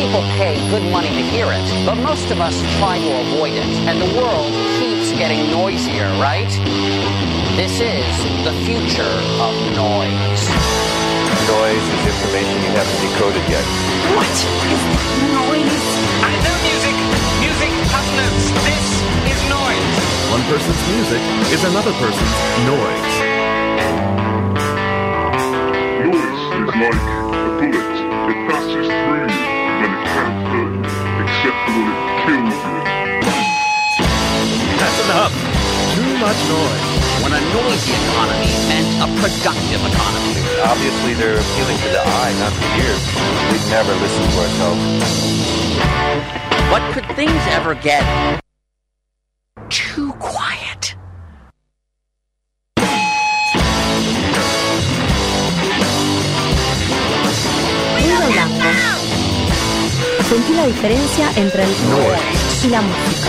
people pay good money to hear it, but most of us try to avoid it, and the world keeps getting noisier, right? This is the future of noise. Noise is information you haven't decoded yet. What is noise? I know music. Music has notes. This is noise. One person's music is another person's noise. Noise is like a bullet. It passes through you, then it can't hurt you, except for when it kills you. That's enough. Too much noise. When a noisy economy meant a productive economy. Obviously, they're appealing to the eye, not the ear. We'd never listen to ourselves. But could things ever get too quiet? Ruido blanco. Sentí la diferencia entre el noise y la música.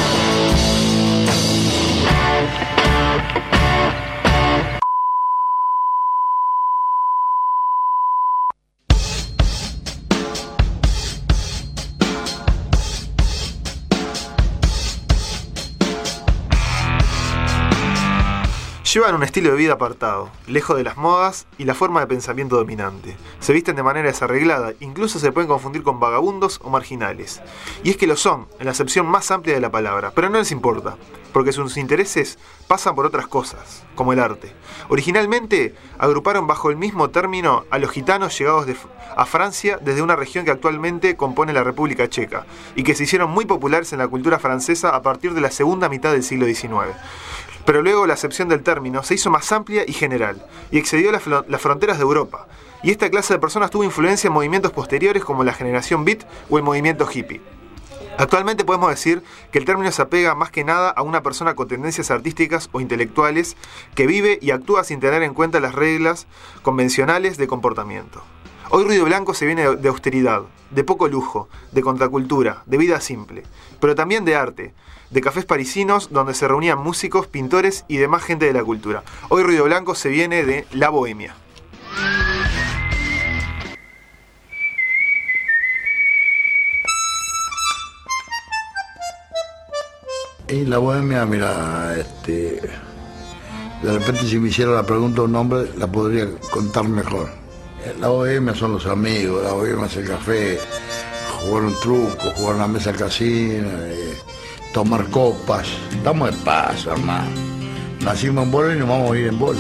Llevan un estilo de vida apartado, lejos de las modas y la forma de pensamiento dominante. Se visten de manera desarreglada, incluso se pueden confundir con vagabundos o marginales. Y es que lo son, en la acepción más amplia de la palabra, pero no les importa, porque sus intereses pasan por otras cosas, como el arte. Originalmente, agruparon bajo el mismo término a los gitanos llegados a Francia desde una región que actualmente compone la República Checa, y que se hicieron muy populares en la cultura francesa a partir de la segunda mitad del siglo XIX. Pero luego la acepción del término se hizo más amplia y general, y excedió las fronteras de Europa. Y esta clase de personas tuvo influencia en movimientos posteriores como la generación beat o el movimiento hippie. Actualmente podemos decir que el término se apega más que nada a una persona con tendencias artísticas o intelectuales que vive y actúa sin tener en cuenta las reglas convencionales de comportamiento. Hoy Ruido Blanco se viene de austeridad, de poco lujo, de contracultura, de vida simple, pero también de arte, de cafés parisinos donde se reunían músicos, pintores y demás gente de la cultura. Hoy Ruido Blanco se viene de la bohemia. Y la bohemia, mira, de repente si me hiciera la pregunta un nombre, la podría contar mejor. La bohemia son los amigos, la bohemia es el café, jugar un truco, jugar una mesa al casino, tomar copas. Estamos de paso, hermano. Nacimos en bola y nos vamos a ir en bola.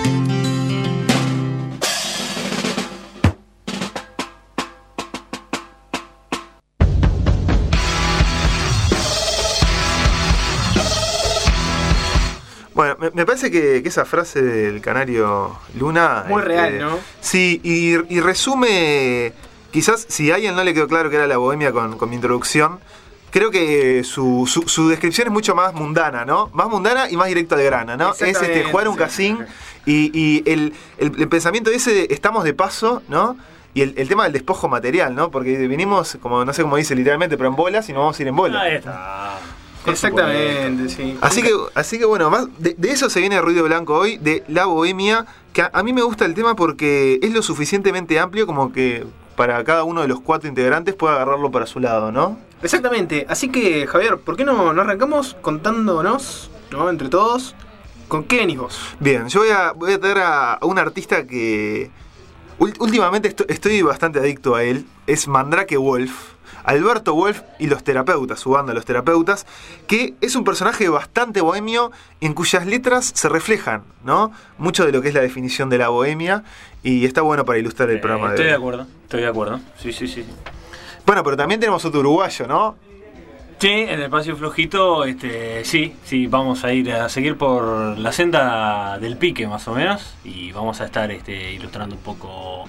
Bueno, me parece que esa frase del canario Luna... Muy real, ¿no? Sí, y resume... Quizás, si a alguien no le quedó claro que era la bohemia con mi introducción, creo que su descripción es mucho más mundana, ¿no? Más mundana y más directo al grano, ¿no? Es jugar un casín y el pensamiento ese, estamos de paso, ¿no? Y el tema del despojo material, ¿no? Porque venimos, como no sé cómo dice literalmente, pero en bolas y nos vamos a ir en bolas. Ahí está. Exactamente, sí. Así que bueno, más de eso se viene Ruido Blanco hoy, de la bohemia, que a mí me gusta el tema porque es lo suficientemente amplio como que para cada uno de los 4 integrantes pueda agarrarlo para su lado, ¿no? Exactamente, así que Javier, ¿por qué no arrancamos contándonos, ¿no? Entre todos, ¿con qué venís vos? Bien, yo voy a traer a un artista que últimamente estoy bastante adicto a él, es Mandrake Wolf. Alberto Wolf y los Terapeutas, su banda Los Terapeutas, que es un personaje bastante bohemio en cuyas letras se reflejan, ¿no? Mucho de lo que es la definición de la bohemia y está bueno para ilustrar el programa de hoy. Estoy de acuerdo. Sí. Bueno, pero también tenemos otro uruguayo, ¿no? Sí, en el espacio flojito, sí, vamos a ir a seguir por la senda del pique más o menos y vamos a estar ilustrando un poco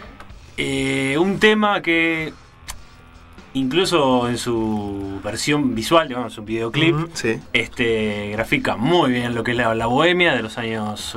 un tema que incluso en su versión visual, digamos, un videoclip, sí. Grafica muy bien lo que es la bohemia de los años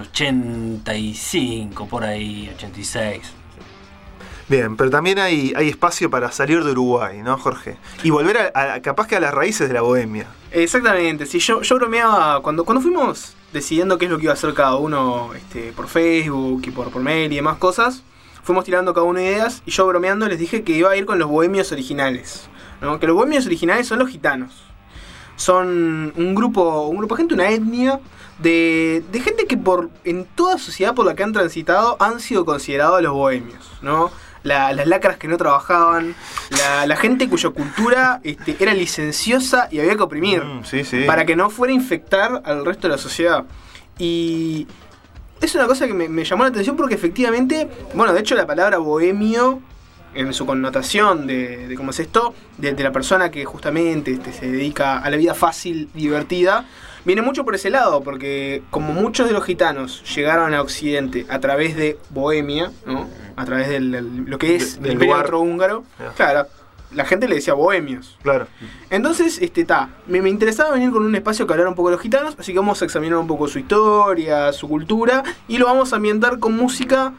85, por ahí, 86. Bien, pero también hay espacio para salir de Uruguay, ¿no, Jorge? Y volver capaz que a las raíces de la bohemia. Exactamente, sí, yo bromeaba cuando fuimos decidiendo qué es lo que iba a hacer cada uno por Facebook y por mail y demás cosas. fuimos tirando cada uno ideas y yo bromeando les dije que iba a ir con los bohemios originales, ¿no? Que los bohemios originales son los gitanos. Son un grupo de gente, una etnia de gente que en toda sociedad por la que han transitado han sido considerados los bohemios, ¿no? Las lacras que no trabajaban, la gente cuya cultura era licenciosa y había que oprimir para que no fuera a infectar al resto de la sociedad. Y es una cosa que me llamó la atención porque efectivamente, bueno, de hecho la palabra bohemio, en su connotación de cómo es esto, de la persona que justamente se dedica a la vida fácil, divertida, viene mucho por ese lado, porque como muchos de los gitanos llegaron a Occidente a través de Bohemia, ¿no? A través de lo que es el Imperio Austrohúngaro, claro, la gente le decía bohemios. Claro. Entonces, me interesaba venir con un espacio que hablara un poco de los gitanos, así que vamos a examinar un poco su historia, su cultura, y lo vamos a ambientar con música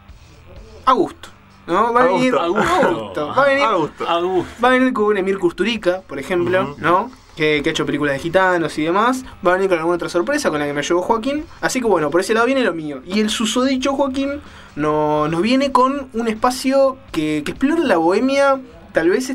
a gusto. ¿No? Va a venir a gusto. Va a venir con un Emir Kusturica, por ejemplo, ¿no? Que ha hecho películas de gitanos y demás. Va a venir con alguna otra sorpresa con la que me llevó Joaquín. Así que bueno, por ese lado viene lo mío. Y el susodicho Joaquín nos viene con un espacio que explora la bohemia, tal vez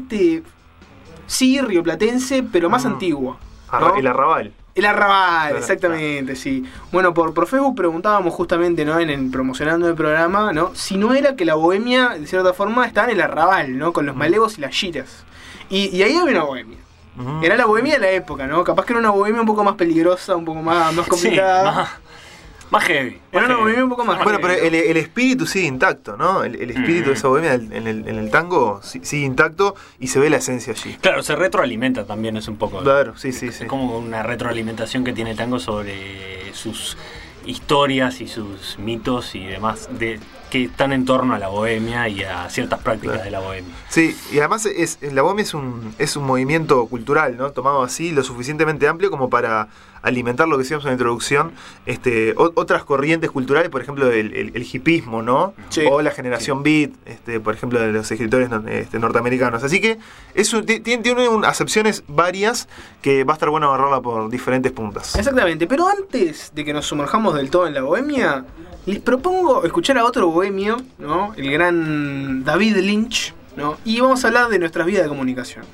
sí, rioplatense, pero más antigua, ¿no? El arrabal. El arrabal, exactamente, sí. Bueno, por Facebook preguntábamos justamente, ¿no? Promocionando el programa, ¿no? Si no era que la bohemia, de cierta forma, estaba en el arrabal, ¿no? Con los malevos y las giras. Y ahí había una bohemia. Era la bohemia de la época, ¿no? Capaz que era una bohemia un poco más peligrosa, un poco más complicada. Sí, más heavy. Era una bohemia un poco más bueno, pero el espíritu sigue intacto, ¿no? El espíritu de esa bohemia en el tango sigue intacto y se ve la esencia allí. Claro, se retroalimenta también, es un poco. Claro, sí. Es como una retroalimentación que tiene el tango sobre sus historias y sus mitos y demás que están en torno a la bohemia y a ciertas prácticas de la bohemia. Sí, y además la bohemia es un movimiento cultural, ¿no? Tomado así, lo suficientemente amplio como para alimentar lo que decíamos en la introducción, otras corrientes culturales, por ejemplo el hipismo, ¿no? Sí. O la generación beat, por ejemplo de los escritores norteamericanos. Así que tiene acepciones varias que va a estar bueno agarrarla por diferentes puntas. Exactamente, pero antes de que nos sumerjamos del todo en la bohemia, les propongo escuchar a otro bohemio, ¿no? El gran David Lynch, ¿no? Y vamos a hablar de nuestras vías de comunicación.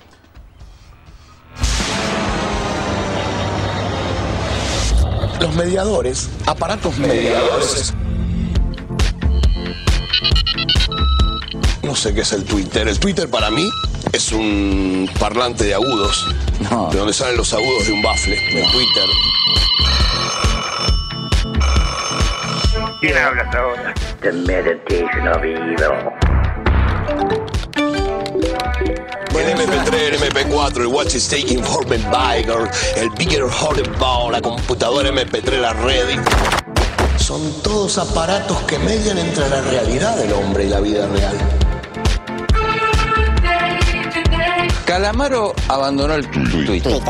Los mediadores, aparatos mediadores. No sé qué es el Twitter. El Twitter para mí es un parlante de agudos. No. De donde salen los agudos de un bafle. El Twitter. ¿Quién habla hasta ahora? The meditation of evil. El MP3, el MP4, el Watch is taking for the Biger, el Bigger Horrible, la computadora MP3, la Reddit. Son todos aparatos que median entre la realidad del hombre y la vida real. Calamaro abandonó el Twitter.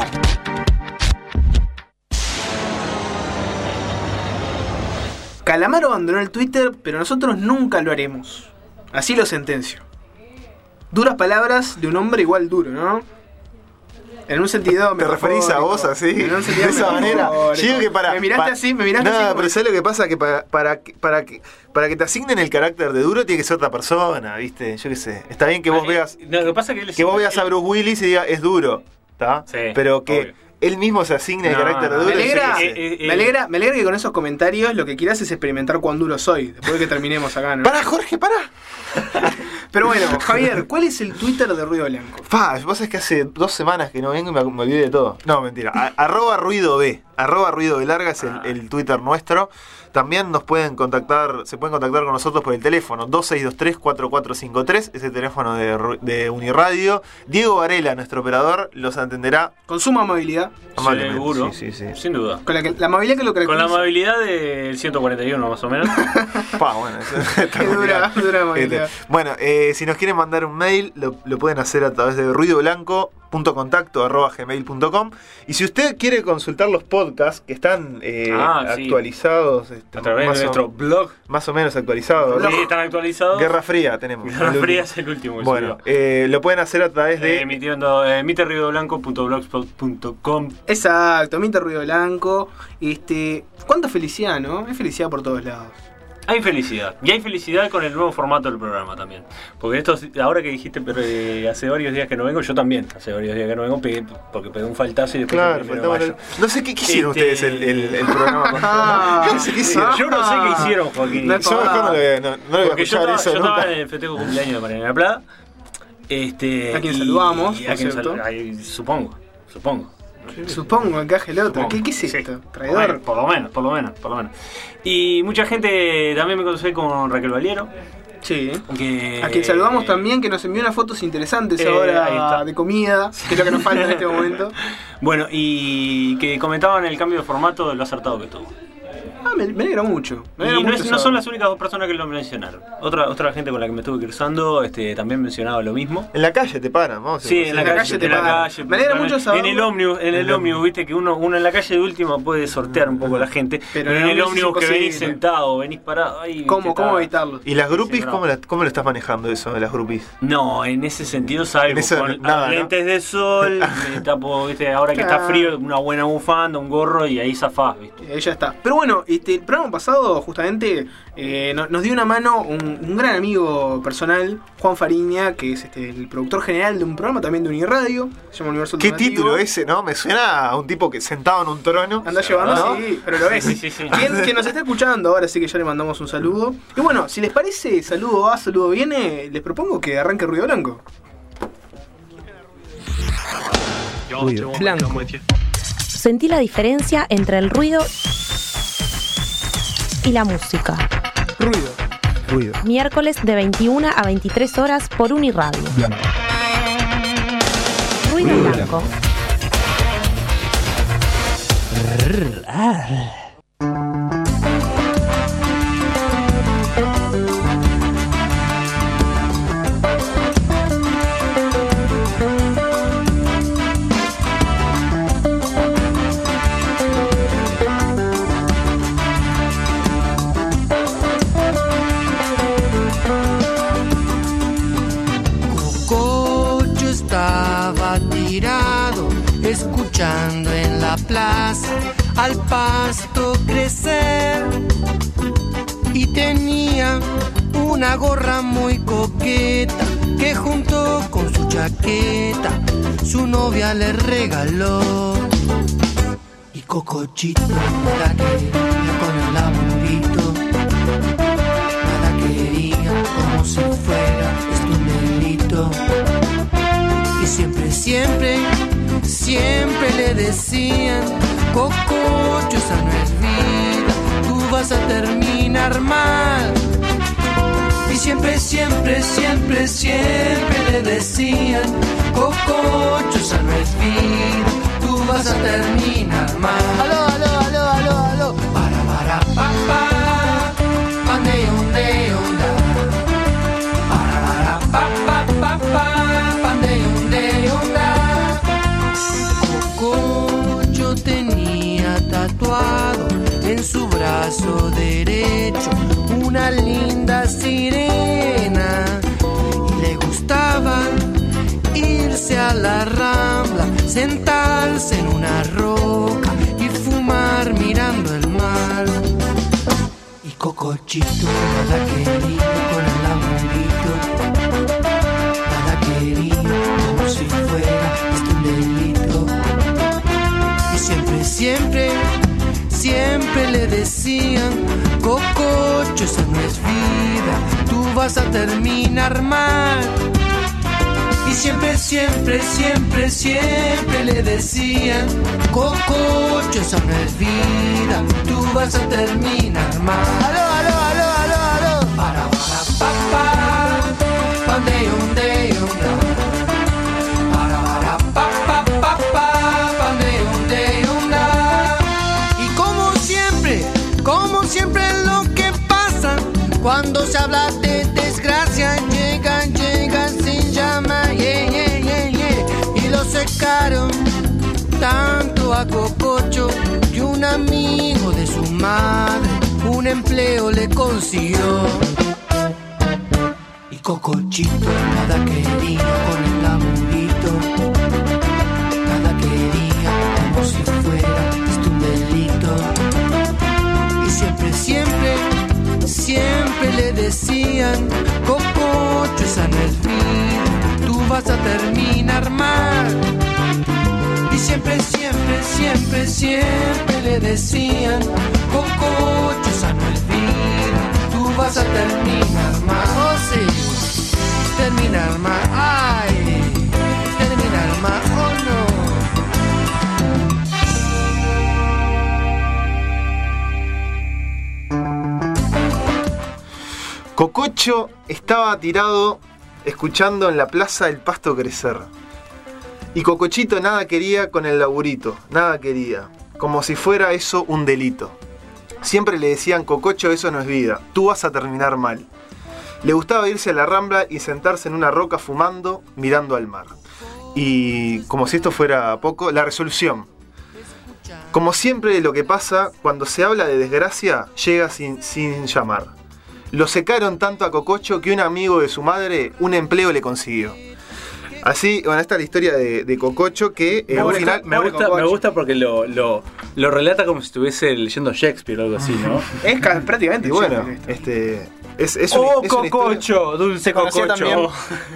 Calamaro abandonó el Twitter, pero nosotros nunca lo haremos. Así lo sentencio. Duras palabras de un hombre igual duro, ¿no? En un sentido... ¿Te referís a vos así? En un sentido de esa manera. Yo digo que me miraste así. No, pero ¿sabes lo que pasa? Que para que te asignen el carácter de duro tiene que ser otra persona, ¿viste? Yo qué sé. Está bien que vos veas... No, lo que pasa que vos veas a Bruce Willis y digas, es duro, ¿está? Sí, pero que... Obvio. Él mismo se asigne el carácter de duro. Me alegra que con esos comentarios lo que quieras es experimentar cuán duro soy. Después de que terminemos acá, ¿no? ¡Para, Jorge, para! Pero bueno, Javier, ¿cuál es el Twitter de Ruido Blanco? Vos sabés que hace 2 semanas que no vengo y me olvidé de todo. No, mentira. @ruidob. @ruidob larga es el Twitter nuestro. También se pueden contactar con nosotros por el teléfono 2623-4453, ese teléfono de Uniradio. Diego Varela, nuestro operador, los atenderá con suma amabilidad. Seguro, sí. Sin duda. Con la amabilidad que lo caracteriza. Con la amabilidad del 141 más o menos. Bueno, qué dura amabilidad. Bueno, si nos quieren mandar un mail, lo pueden hacer a través de ruidoblanco.contacto@gmail.com. Y si usted quiere consultar los podcasts que están actualizados a través de nuestro blog, más o menos actualizados. Sí, están actualizados. Guerra Fría tenemos. Guerra Fría es el último. Bueno, lo pueden hacer a través de emitiendo miterruidoblanco.blogspot.com. Exacto, Miter Ruido Blanco. Cuánta felicidad, ¿no? Hay felicidad por todos lados. Hay felicidad. Y hay felicidad con el nuevo formato del programa también. Porque esto, ahora que dijiste, pero hace varios días que no vengo, yo también hace varios días que no vengo, porque pegué un faltazo y después no sé qué hicieron ustedes el programa pasado. No sé qué hicieron. Yo no sé qué hicieron, Joaquín. Yo mejor no le voy a escuchar eso yo nunca. estaba en el festejo de cumpleaños de Mariana Plata. A quien saludamos, por cierto. Supongo. Supongo, encaje el otro. ¿Qué es esto? Traidor. Bueno, por lo menos. Y mucha gente también me conocí con Raquel Valiero. Sí. A quien saludamos también, que nos envió unas fotos interesantes ahora de comida, que es lo que nos falta en este momento. Bueno, y que comentaban el cambio de formato de lo acertado que tuvo. Me alegra mucho. No son las únicas dos personas que lo mencionaron. Otra gente con la que me estuve cruzando también mencionaba lo mismo. En la calle te paran, vamos. Sí, en la calle te paran. Me alegra mucho saber. En el ómnibus, viste que uno en la calle de última puede sortear un poco a la gente. Pero en el ómnibus que venís sentado, venís parado. Ahí, ¿Cómo evitarlo? ¿Y las groupies cómo lo estás manejando eso de las groupies? No, en ese sentido salgo con lentes de sol, me tapo, viste, ahora que está frío, una buena bufanda, un gorro y ahí zafás, viste. Y ahí ya está. Pero bueno, el programa pasado justamente nos dio una mano un gran amigo personal, Juan Fariña, que es el productor general de un programa también de Uniradio, se llama Universo ¿Qué Alternativo. título ese, no? Me suena a un tipo que sentado en un trono. Anda llevando, ¿no? sí, pero lo es. Sí. Quien nos está escuchando ahora, sí que ya le mandamos un saludo. Y bueno, si les parece, saludo va, saludo viene, les propongo que arranque Ruido Blanco. Ruido blanco. Sentí la diferencia entre el ruido y la música. Ruido. Miércoles de 21 a 23 horas por Uniradio. Ruido blanco. Escuchando en la plaza al pasto crecer, y tenía una gorra muy coqueta que junto con su chaqueta su novia le regaló. Y Cocochito nada quería con el laburito, nada quería como si fuera esto un delito. Y siempre le decían: Cococho, esa no es vida, tú vas a terminar mal. Y siempre le decían: Cococho, esa no es vida, tú vas a terminar mal. Aló. Para, pa, pandeón, deón, da. Para, pa, pandeón, deón, da. Cococho tenía tatuado en su brazo derecho una linda sirena, y le gustaba irse a la rambla, sentarse en una roca y fumar mirando el mar. Y Cocochito nada quería con el laburito, nada quería como si fuera esto un delito. Y siempre le decían: Cococho, esa no es vida, tú vas a terminar mal. Y siempre le decían: Cococho, esa no es vida, tú vas a terminar mal. Aló. Para, pa, pandeón, deón, da. Para, pa, pandeón, deón, da. Y como siempre lo que pasa cuando se habla de desgracia, llegan sin llama, y lo secaron tanto a Cococho que un amigo de su madre un empleo le consiguió. Y Cocochito nada quería con el laburito, nada quería como si fuera esto un delito. Y siempre decían, cococho, esa no es vida, tú vas a terminar mal. Y siempre, siempre, siempre, siempre le decían, cococho, esa no es vida, tú vas a terminar mal. Oh sí, terminar mal, ay, terminar mal, oh no. Cococho estaba tirado escuchando en la plaza el pasto crecer. Y Cocochito nada quería con el laburito, nada quería. Como si fuera eso un delito. Siempre le decían, Cococho, eso no es vida, tú vas a terminar mal. Le gustaba irse a la Rambla y sentarse en una roca fumando, mirando al mar. Y como si esto fuera poco, la resolución. Como siempre lo que pasa, cuando se habla de desgracia, llega sin llamar. Lo secaron tanto a Cococho que un amigo de su madre un empleo le consiguió. Así, bueno, esta es la historia de Cococho que al final... Me gusta porque lo relata como si estuviese leyendo Shakespeare o algo así, ¿no? Es prácticamente. Y bueno, es Cococho, dulce Cococho.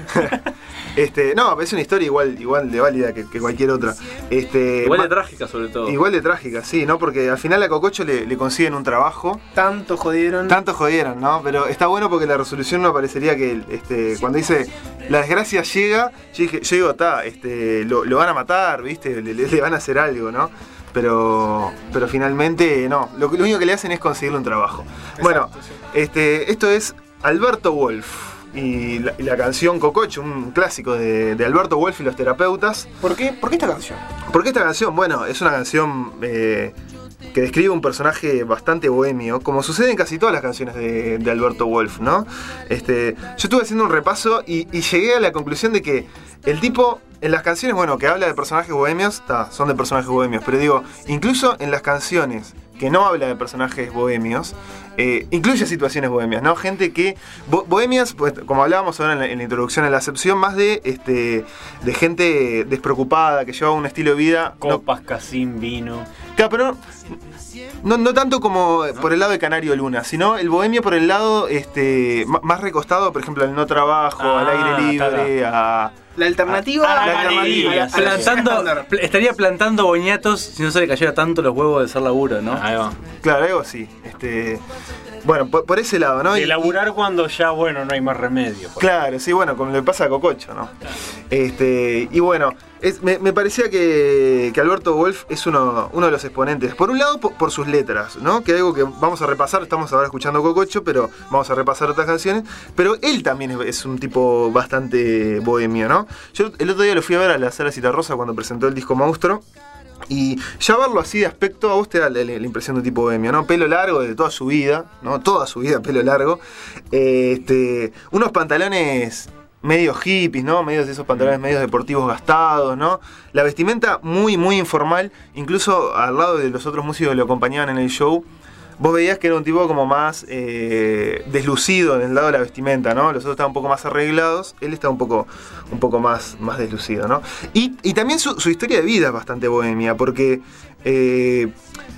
No, es una historia igual de válida que cualquier otra. Igual de trágica, sobre todo. Igual de trágica, sí, ¿no? Porque al final a Cococho le consiguen un trabajo. Tanto jodieron, ¿no? Pero está bueno porque la resolución no aparecería que cuando dice la desgracia llega, yo digo, lo van a matar, ¿viste? Le van a hacer algo, ¿no? Pero finalmente no. Lo único que le hacen es conseguirle un trabajo. Exacto, bueno, sí. Esto es Alberto Wolf. Y la canción Cococho, un clásico de Alberto Wolf y los terapeutas. ¿Por qué esta canción? ¿Por qué esta canción? Bueno, es una canción que describe un personaje bastante bohemio, como sucede en casi todas las canciones de Alberto Wolf, ¿no? Yo estuve haciendo un repaso y llegué a la conclusión de que el tipo, en las canciones, bueno, que habla de personajes bohemios, son de personajes bohemios, pero digo, incluso en las canciones que no habla de personajes bohemios, incluye situaciones bohemias, ¿no? Gente que... bohemias, pues, como hablábamos ahora en la introducción, en la acepción más de gente despreocupada, que lleva un estilo de vida... Copas, casín, vino... Claro, pero no tanto como por el lado de Canario Luna, sino el bohemio por el lado más recostado, por ejemplo, al no trabajo, al aire libre, a... La alternativa, estaría plantando boñatos si no se le cayera tanto los huevos de hacer laburo, ¿no? Ahí va. Claro, algo así. Bueno, por ese lado, ¿no? De laburar cuando ya, bueno, no hay más remedio. Claro, sí, bueno, como le pasa a Cococho, ¿no? Claro. Y bueno, me parecía que Alberto Wolf es uno de los exponentes. Por un lado, por sus letras, ¿no? Que algo que vamos a repasar, estamos ahora escuchando Cococho, pero vamos a repasar otras canciones. Pero él también es un tipo bastante bohemio, ¿no? Yo el otro día lo fui a ver a la Sala Citarrosa cuando presentó el disco Monstruo. Y ya verlo así de aspecto, a vos te da la impresión de un tipo bohemio, ¿no? Pelo largo de toda su vida, ¿no? Toda su vida pelo largo. Unos pantalones medio hippies, ¿no? Medios de esos pantalones medios deportivos gastados, ¿no? La vestimenta muy, muy informal. Incluso al lado de los otros músicos que lo acompañaban en el show, vos veías que era un tipo como más deslucido en el lado de la vestimenta, ¿no? Los otros estaban un poco más arreglados, él estaba un poco más deslucido, ¿no? Y también su historia de vida es bastante bohemia, porque él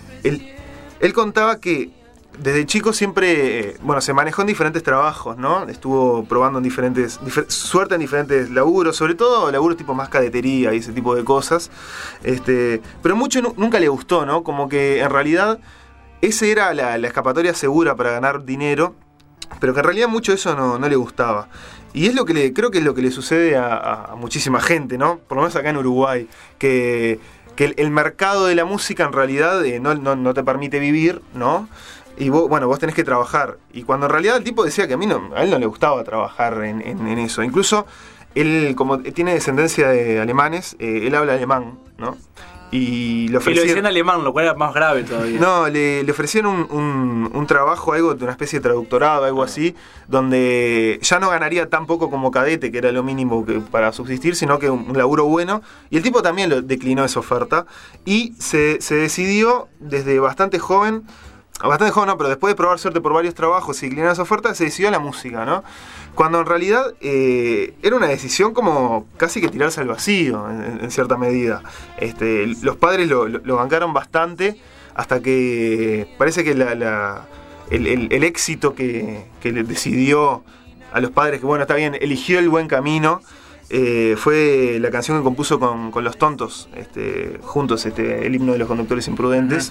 contaba que desde chico siempre, se manejó en diferentes trabajos, ¿no? Estuvo probando en suerte en diferentes laburos, sobre todo laburos tipo más cadetería y ese tipo de cosas. Pero mucho nunca le gustó, ¿no? Como que en realidad esa era la escapatoria segura para ganar dinero, pero que en realidad mucho de eso no le gustaba. Y es creo que es lo que le sucede a muchísima gente, ¿no? Por lo menos acá en Uruguay, que el mercado de la música en realidad no te permite vivir, ¿no? Y vos tenés que trabajar. Y cuando en realidad el tipo decía que a él no le gustaba trabajar en eso. Incluso él, como tiene descendencia de alemanes, él habla alemán, ¿no? Y le ofrecieron... Y lo decía en alemán, lo cual era más grave todavía. No, le ofrecieron un trabajo, algo de una especie de traductorado, algo así, donde ya no ganaría tan poco como cadete, que era lo mínimo para subsistir, sino que un laburo bueno. Y el tipo también declinó esa oferta. Y se decidió desde bastante joven, no, pero después de probar suerte por varios trabajos y declinar esa oferta, se decidió a la música, ¿no? Cuando en realidad era una decisión como casi que tirarse al vacío, en cierta medida. Los padres lo bancaron bastante hasta que parece que el éxito que le decidió a los padres que, bueno, está bien, eligió el buen camino. Fue la canción que compuso con Los Tontos, juntos, el himno de los conductores imprudentes.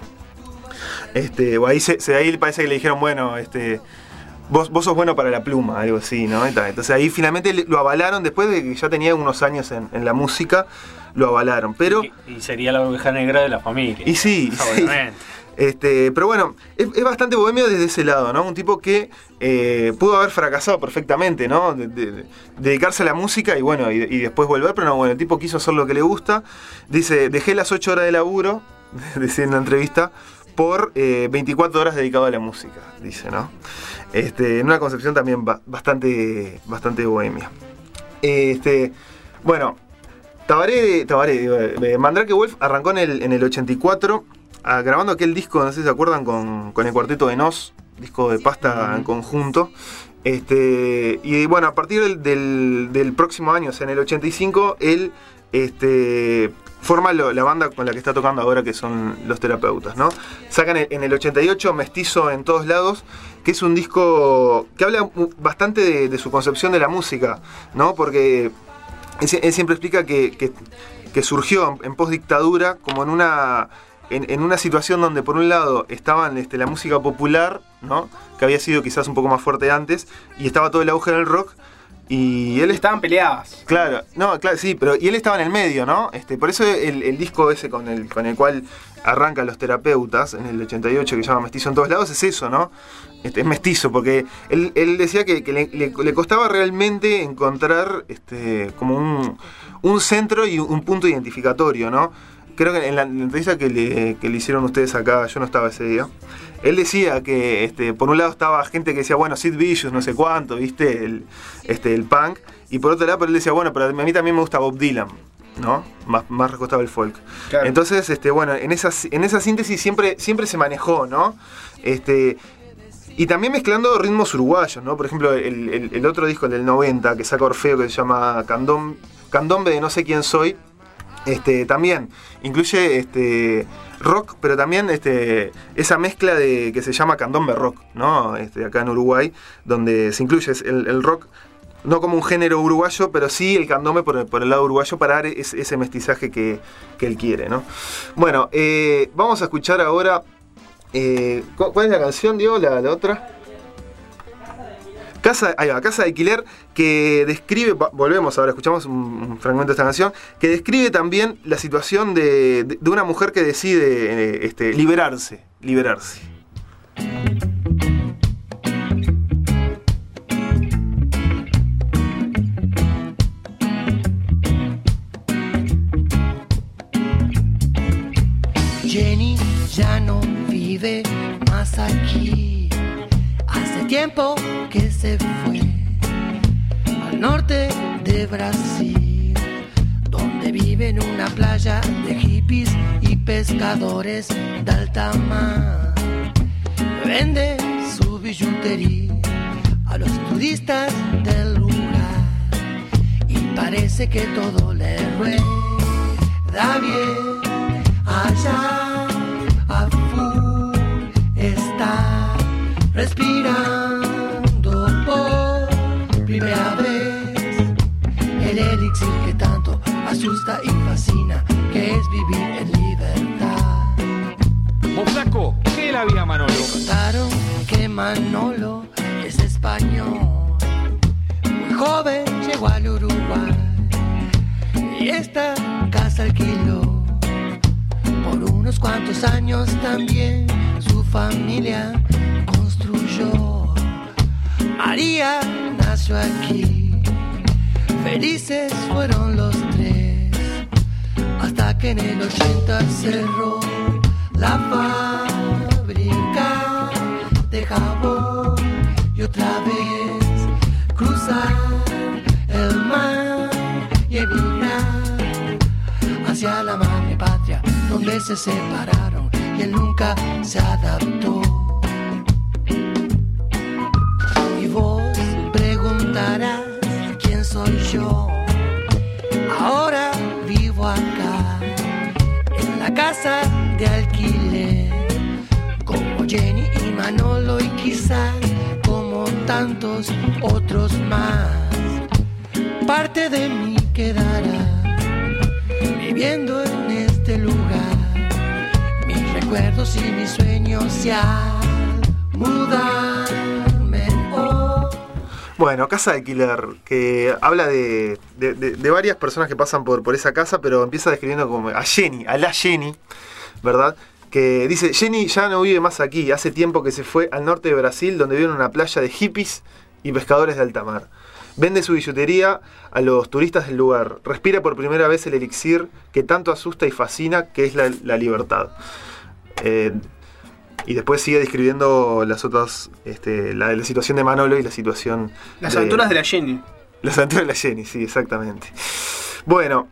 Ahí parece que le dijeron, bueno, vos sos bueno para la pluma, algo así, ¿no? Entonces ahí finalmente lo avalaron, después de que ya tenía unos años en la música, lo avalaron. Pero y sería la oveja negra de la familia. Y sí, obviamente. Pero bueno, es bastante bohemio desde ese lado, ¿no? Un tipo que pudo haber fracasado perfectamente, ¿no? Dedicarse a la música y bueno, y después volver, pero no, bueno, el tipo quiso hacer lo que le gusta. Dice, dejé las 8 horas de laburo, decía en la entrevista, por 24 horas dedicado a la música, dice, ¿no? En una concepción también bastante bohemia. Bueno, Tabaré, Mandrake Wolf arrancó en el 84, grabando aquel disco, no sé si se acuerdan, con el cuarteto de Nos, disco de pasta en conjunto. Y bueno, a partir del próximo año, o sea, en el 85, él forma la banda con la que está tocando ahora, que son Los Terapeutas, ¿no? Sacan en el 88 Mestizo en todos lados, que es un disco que habla bastante de su concepción de la música, ¿no? Porque él siempre explica que surgió en postdictadura como en una situación donde por un lado estaban la música popular, ¿no? Que había sido quizás un poco más fuerte antes, y estaba todo el auge del rock. Y él estaban peleadas. Claro, sí, pero y él estaba en el medio, ¿no? Por eso el disco ese con el cual arrancan Los Terapeutas en el 88, que se llama Mestizo en todos lados, es eso, ¿no? Es mestizo, porque él decía que le costaba realmente encontrar como un centro y un punto identificatorio, ¿no? Creo que en la entrevista que le hicieron ustedes acá, yo no estaba ese día, él decía que por un lado estaba gente que decía, bueno, Sid Vicious, no sé cuánto, ¿viste? El punk, y por otro lado, pero él decía, bueno, pero a mí también me gusta Bob Dylan, ¿no? Más recostado el folk. Claro. Entonces, bueno, en esa síntesis siempre se manejó, ¿no? Y también mezclando ritmos uruguayos, ¿no? Por ejemplo, el otro disco, el del 90, que saca Orfeo, que se llama Candombe de No sé quién soy, también incluye rock, pero también esa mezcla que se llama candombe rock, ¿no? Acá en Uruguay, donde se incluye el rock no como un género uruguayo, pero sí el candombe por el lado uruguayo para dar ese mestizaje que él quiere, ¿no? Bueno, vamos a escuchar ahora ¿cuál es la canción, Diego? La otra. Casa de Alquiler, que describe, volvemos ahora, escuchamos un fragmento de esta canción, que describe también la situación de una mujer que decide liberarse. Jenny ya no vive más aquí. Hace tiempo que se fue al norte de Brasil, donde vive en una playa de hippies y pescadores de alta mar. Vende su billutería a los turistas del lugar y parece que todo le rueda bien. Allá a full está respirando por primera vez el elixir que tanto asusta y fascina, que es vivir en libertad. Vos, flaco, ¿qué es la vida, Manolo? Me contaron que Manolo es español, muy joven llegó al Uruguay y esta casa alquiló por unos cuantos años. También su familia construyó. María nació aquí, felices fueron los tres, hasta que en el 80 cerró la fábrica de jabón y otra vez cruzar el mar y emigrar hacia la madre patria, donde se separaron y él nunca se adaptó. Y vos preguntarás quién soy yo. Ahora vivo acá en la casa de alquiler, como Jenny y Manolo, y quizás como tantos otros más. Parte de mí quedará viviendo en este lugar. Mis recuerdos y mis sueños ya mudarme. Bueno, Casa de Alquiler, que habla de varias personas que pasan por esa casa, pero empieza describiendo como a la Jenny, ¿verdad? Que dice, Jenny ya no vive más aquí, hace tiempo que se fue al norte de Brasil, donde vive en una playa de hippies y pescadores de alta mar. Vende su billutería a los turistas del lugar, respira por primera vez el elixir que tanto asusta y fascina, que es la libertad. Y después sigue describiendo las otras, la situación de Manolo y la situación... Las aventuras de la Jenny. Las aventuras de la Jenny, sí, exactamente. Bueno,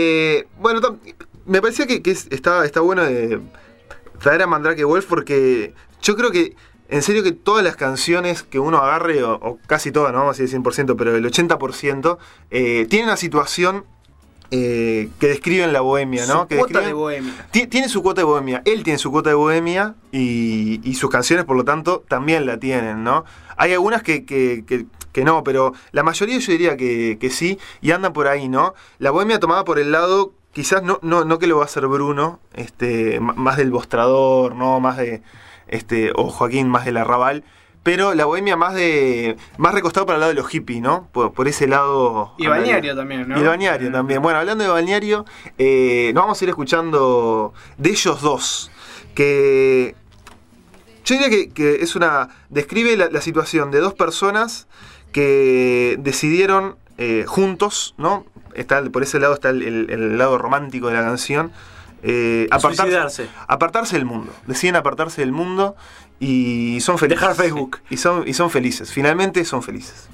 me parecía que está bueno de traer a Mandrake Wolf, porque yo creo que, en serio, que todas las canciones que uno agarre, o casi todas, no vamos a decir 100%, pero el 80%, tienen una situación que describen la bohemia, ¿no? Su cuota de bohemia. Tiene su cuota de bohemia, él tiene su cuota de bohemia y sus canciones, por lo tanto, también la tienen, ¿no? Hay algunas que no, pero la mayoría yo diría que sí, y andan por ahí, ¿no? La bohemia tomada por el lado, quizás no que lo va a hacer Bruno, más del Bostrador, ¿no? Más de, o Joaquín más del Arrabal, pero la bohemia más recostado para el lado de los hippies, ¿no? Por ese lado. Y balneario también, ¿no? Y balneario también. Bueno, hablando de balneario, nos vamos a ir escuchando de ellos dos, que yo diría que es describe la situación de dos personas que decidieron juntos, ¿no? Por ese lado está el lado romántico de la canción. Apartarse del mundo. Deciden apartarse del mundo y son felices. Dejar Facebook. Y son felices. Finalmente son felices.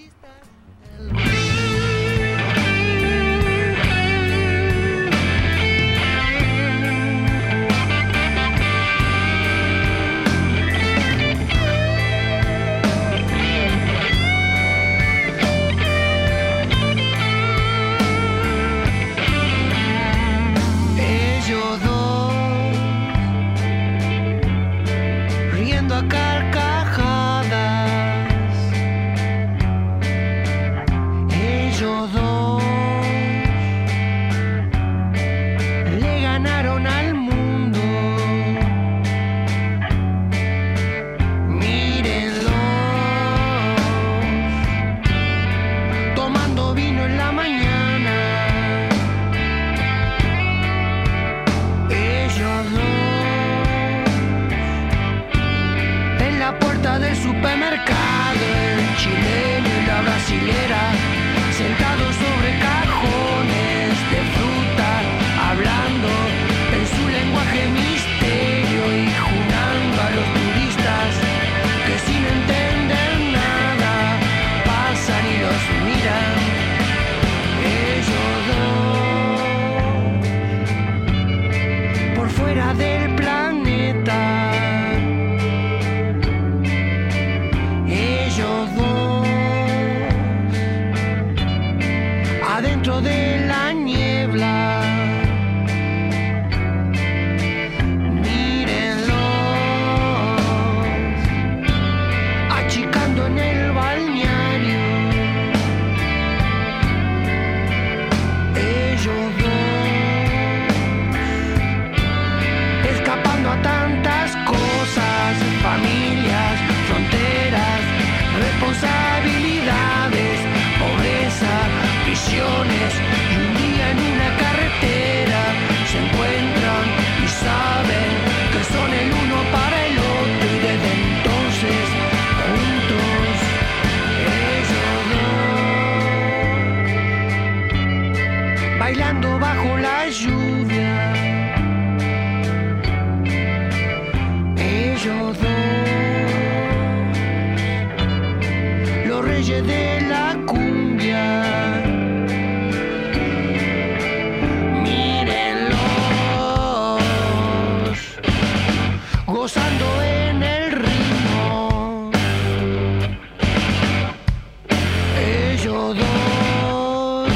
A carcajadas, ellos dos le ganaron al mundo. Mírenlos tomando vino en la mañana. Ellos dos la puerta del supermercado, el chileno y la brasilera, sentados sobre cajones de fruta, hablando en su lenguaje misterio y jurando a los turistas que sin entender nada pasan y los miran. Ellos dos por fuera del planeta. Adentro de la niebla, mírenlos, achicando en el balneario. Ellos dos, escapando a tantas cosas, familias, fronteras, responsabilidades, pobreza, visiones, y un día en una carretera se encuentran y saben que son el uno para el otro, y desde entonces juntos ellos dos, bailando bajo la lluvia. Ellos dos, los reyes de la cumbia. Gozando en el ritmo, ellos dos,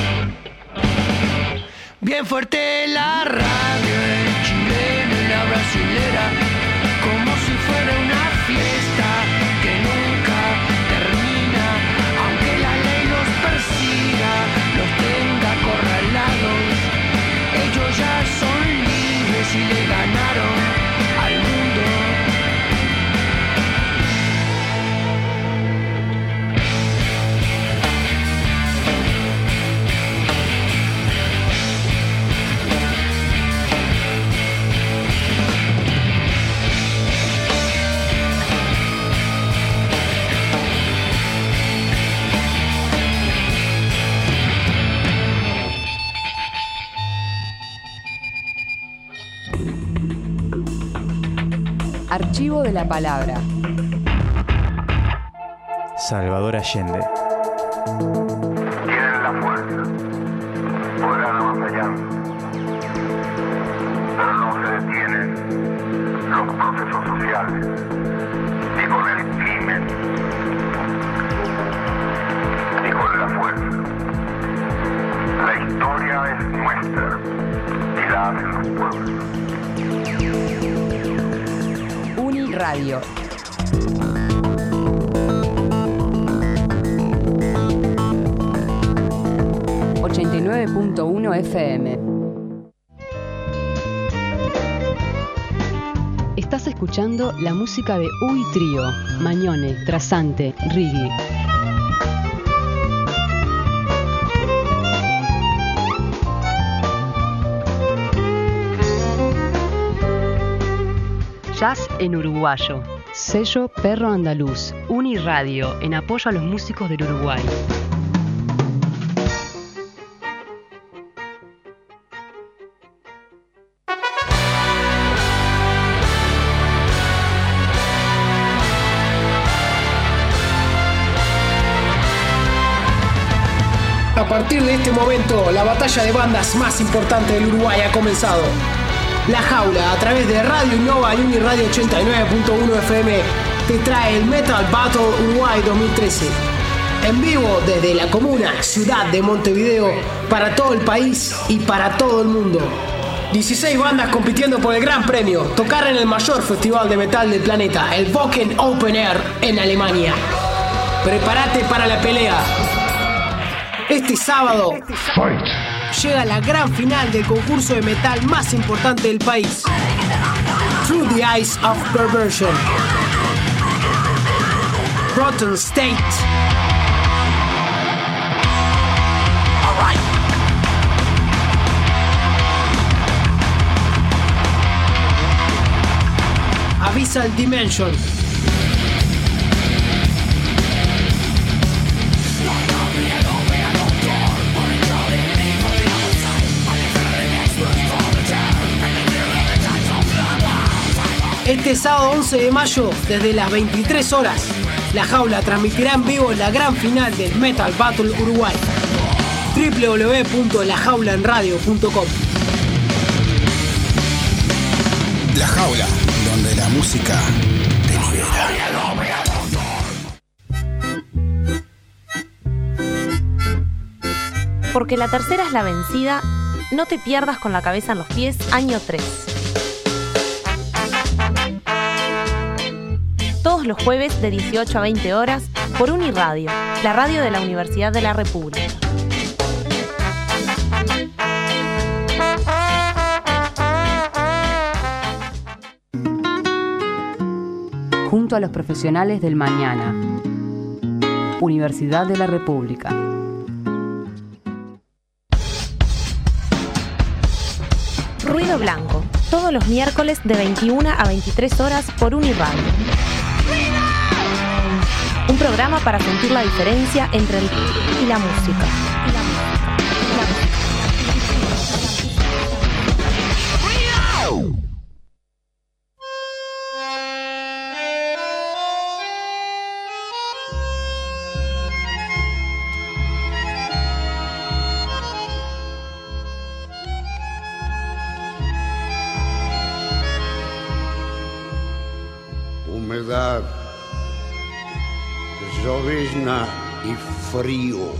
bien fuerte la radio, el chileno y la brasilera, como si fuera una fiesta que nunca Archivo de la Palabra. Salvador Allende. Tienen la fuerza, podrán avasallar, pero no se detienen los procesos sociales, ni con el crimen, ni con la fuerza. La historia es nuestra y la hacen los pueblos. Uniradio. ...89.1 FM. Estás escuchando la música de UI Trío, Mañone, Trasante, Riggi. Jazz en uruguayo. Sello Perro Andaluz. Uniradio, en apoyo a los músicos del Uruguay. A partir de este momento, la batalla de bandas más importante del Uruguay ha comenzado. La Jaula, a través de Radio Innova y Uniradio 89.1 FM, te trae el Metal Battle Uruguay 2013. En vivo desde la comuna ciudad de Montevideo, para todo el país y para todo el mundo. 16 bandas compitiendo por el gran premio, tocar en el mayor festival de metal del planeta, el Wacken Open Air en Alemania. Prepárate para la pelea. Este sábado llega la gran final del concurso de metal más importante del país, Through the Eyes of Perversion. Rotten State. Abyssal Dimension. Este sábado 11 de mayo, desde las 23 horas, La Jaula transmitirá en vivo la gran final del Metal Battle Uruguay. www.lajaulanradio.com. La Jaula, donde la música te libera. Porque la tercera es la vencida, no te pierdas Con la cabeza en los pies, año 3. Todos los jueves de 18 a 20 horas por Uniradio, la radio de la Universidad de la República. Junto a los profesionales del mañana. Universidad de la República. Ruido Blanco, todos los miércoles de 21 a 23 horas por Uniradio. Un programa para sentir la diferencia entre el y la música. Humedad, llovizna y frío.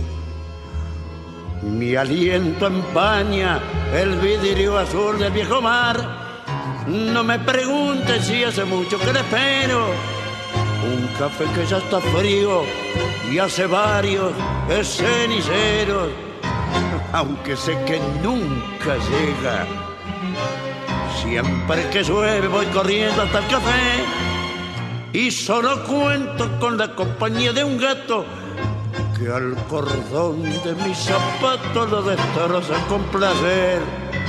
Mi aliento empaña el vidrio azul del viejo mar. No me preguntes si hace mucho que le espero. Un café que ya está frío y hace varios ceniceros. Aunque sé que nunca llega. Siempre que llueve voy corriendo hasta el café. Y solo cuento con la compañía de un gato que al cordón de mis zapatos lo destroza con placer.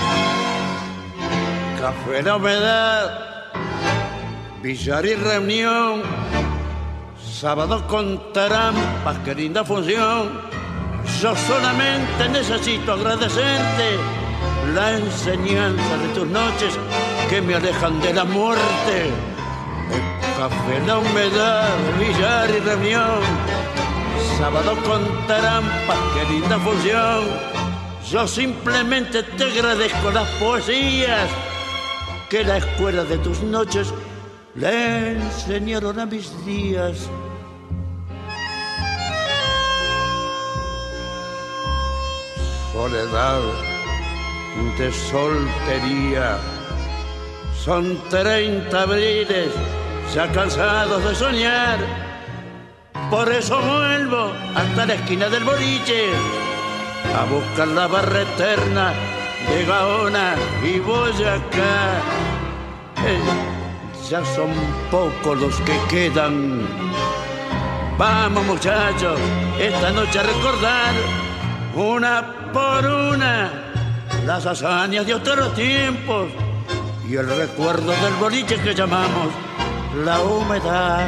Café la humedad, billar y reunión, sábado con tarampas, qué linda función. Yo solamente necesito agradecerte la enseñanza de tus noches que me alejan de la muerte. Café La Humedad, billar y reunión, sábado con trampas, qué linda función. Yo simplemente te agradezco las poesías que la escuela de tus noches le enseñaron a mis días. Soledad de soltería, son 30 abriles ya cansados de soñar. Por eso vuelvo hasta la esquina del boliche a buscar la barra eterna de Gaona y Boyacá. Ya son pocos los que quedan. Vamos muchachos, esta noche a recordar una por una las hazañas de otros tiempos y el recuerdo del boliche que llamamos La Humedad.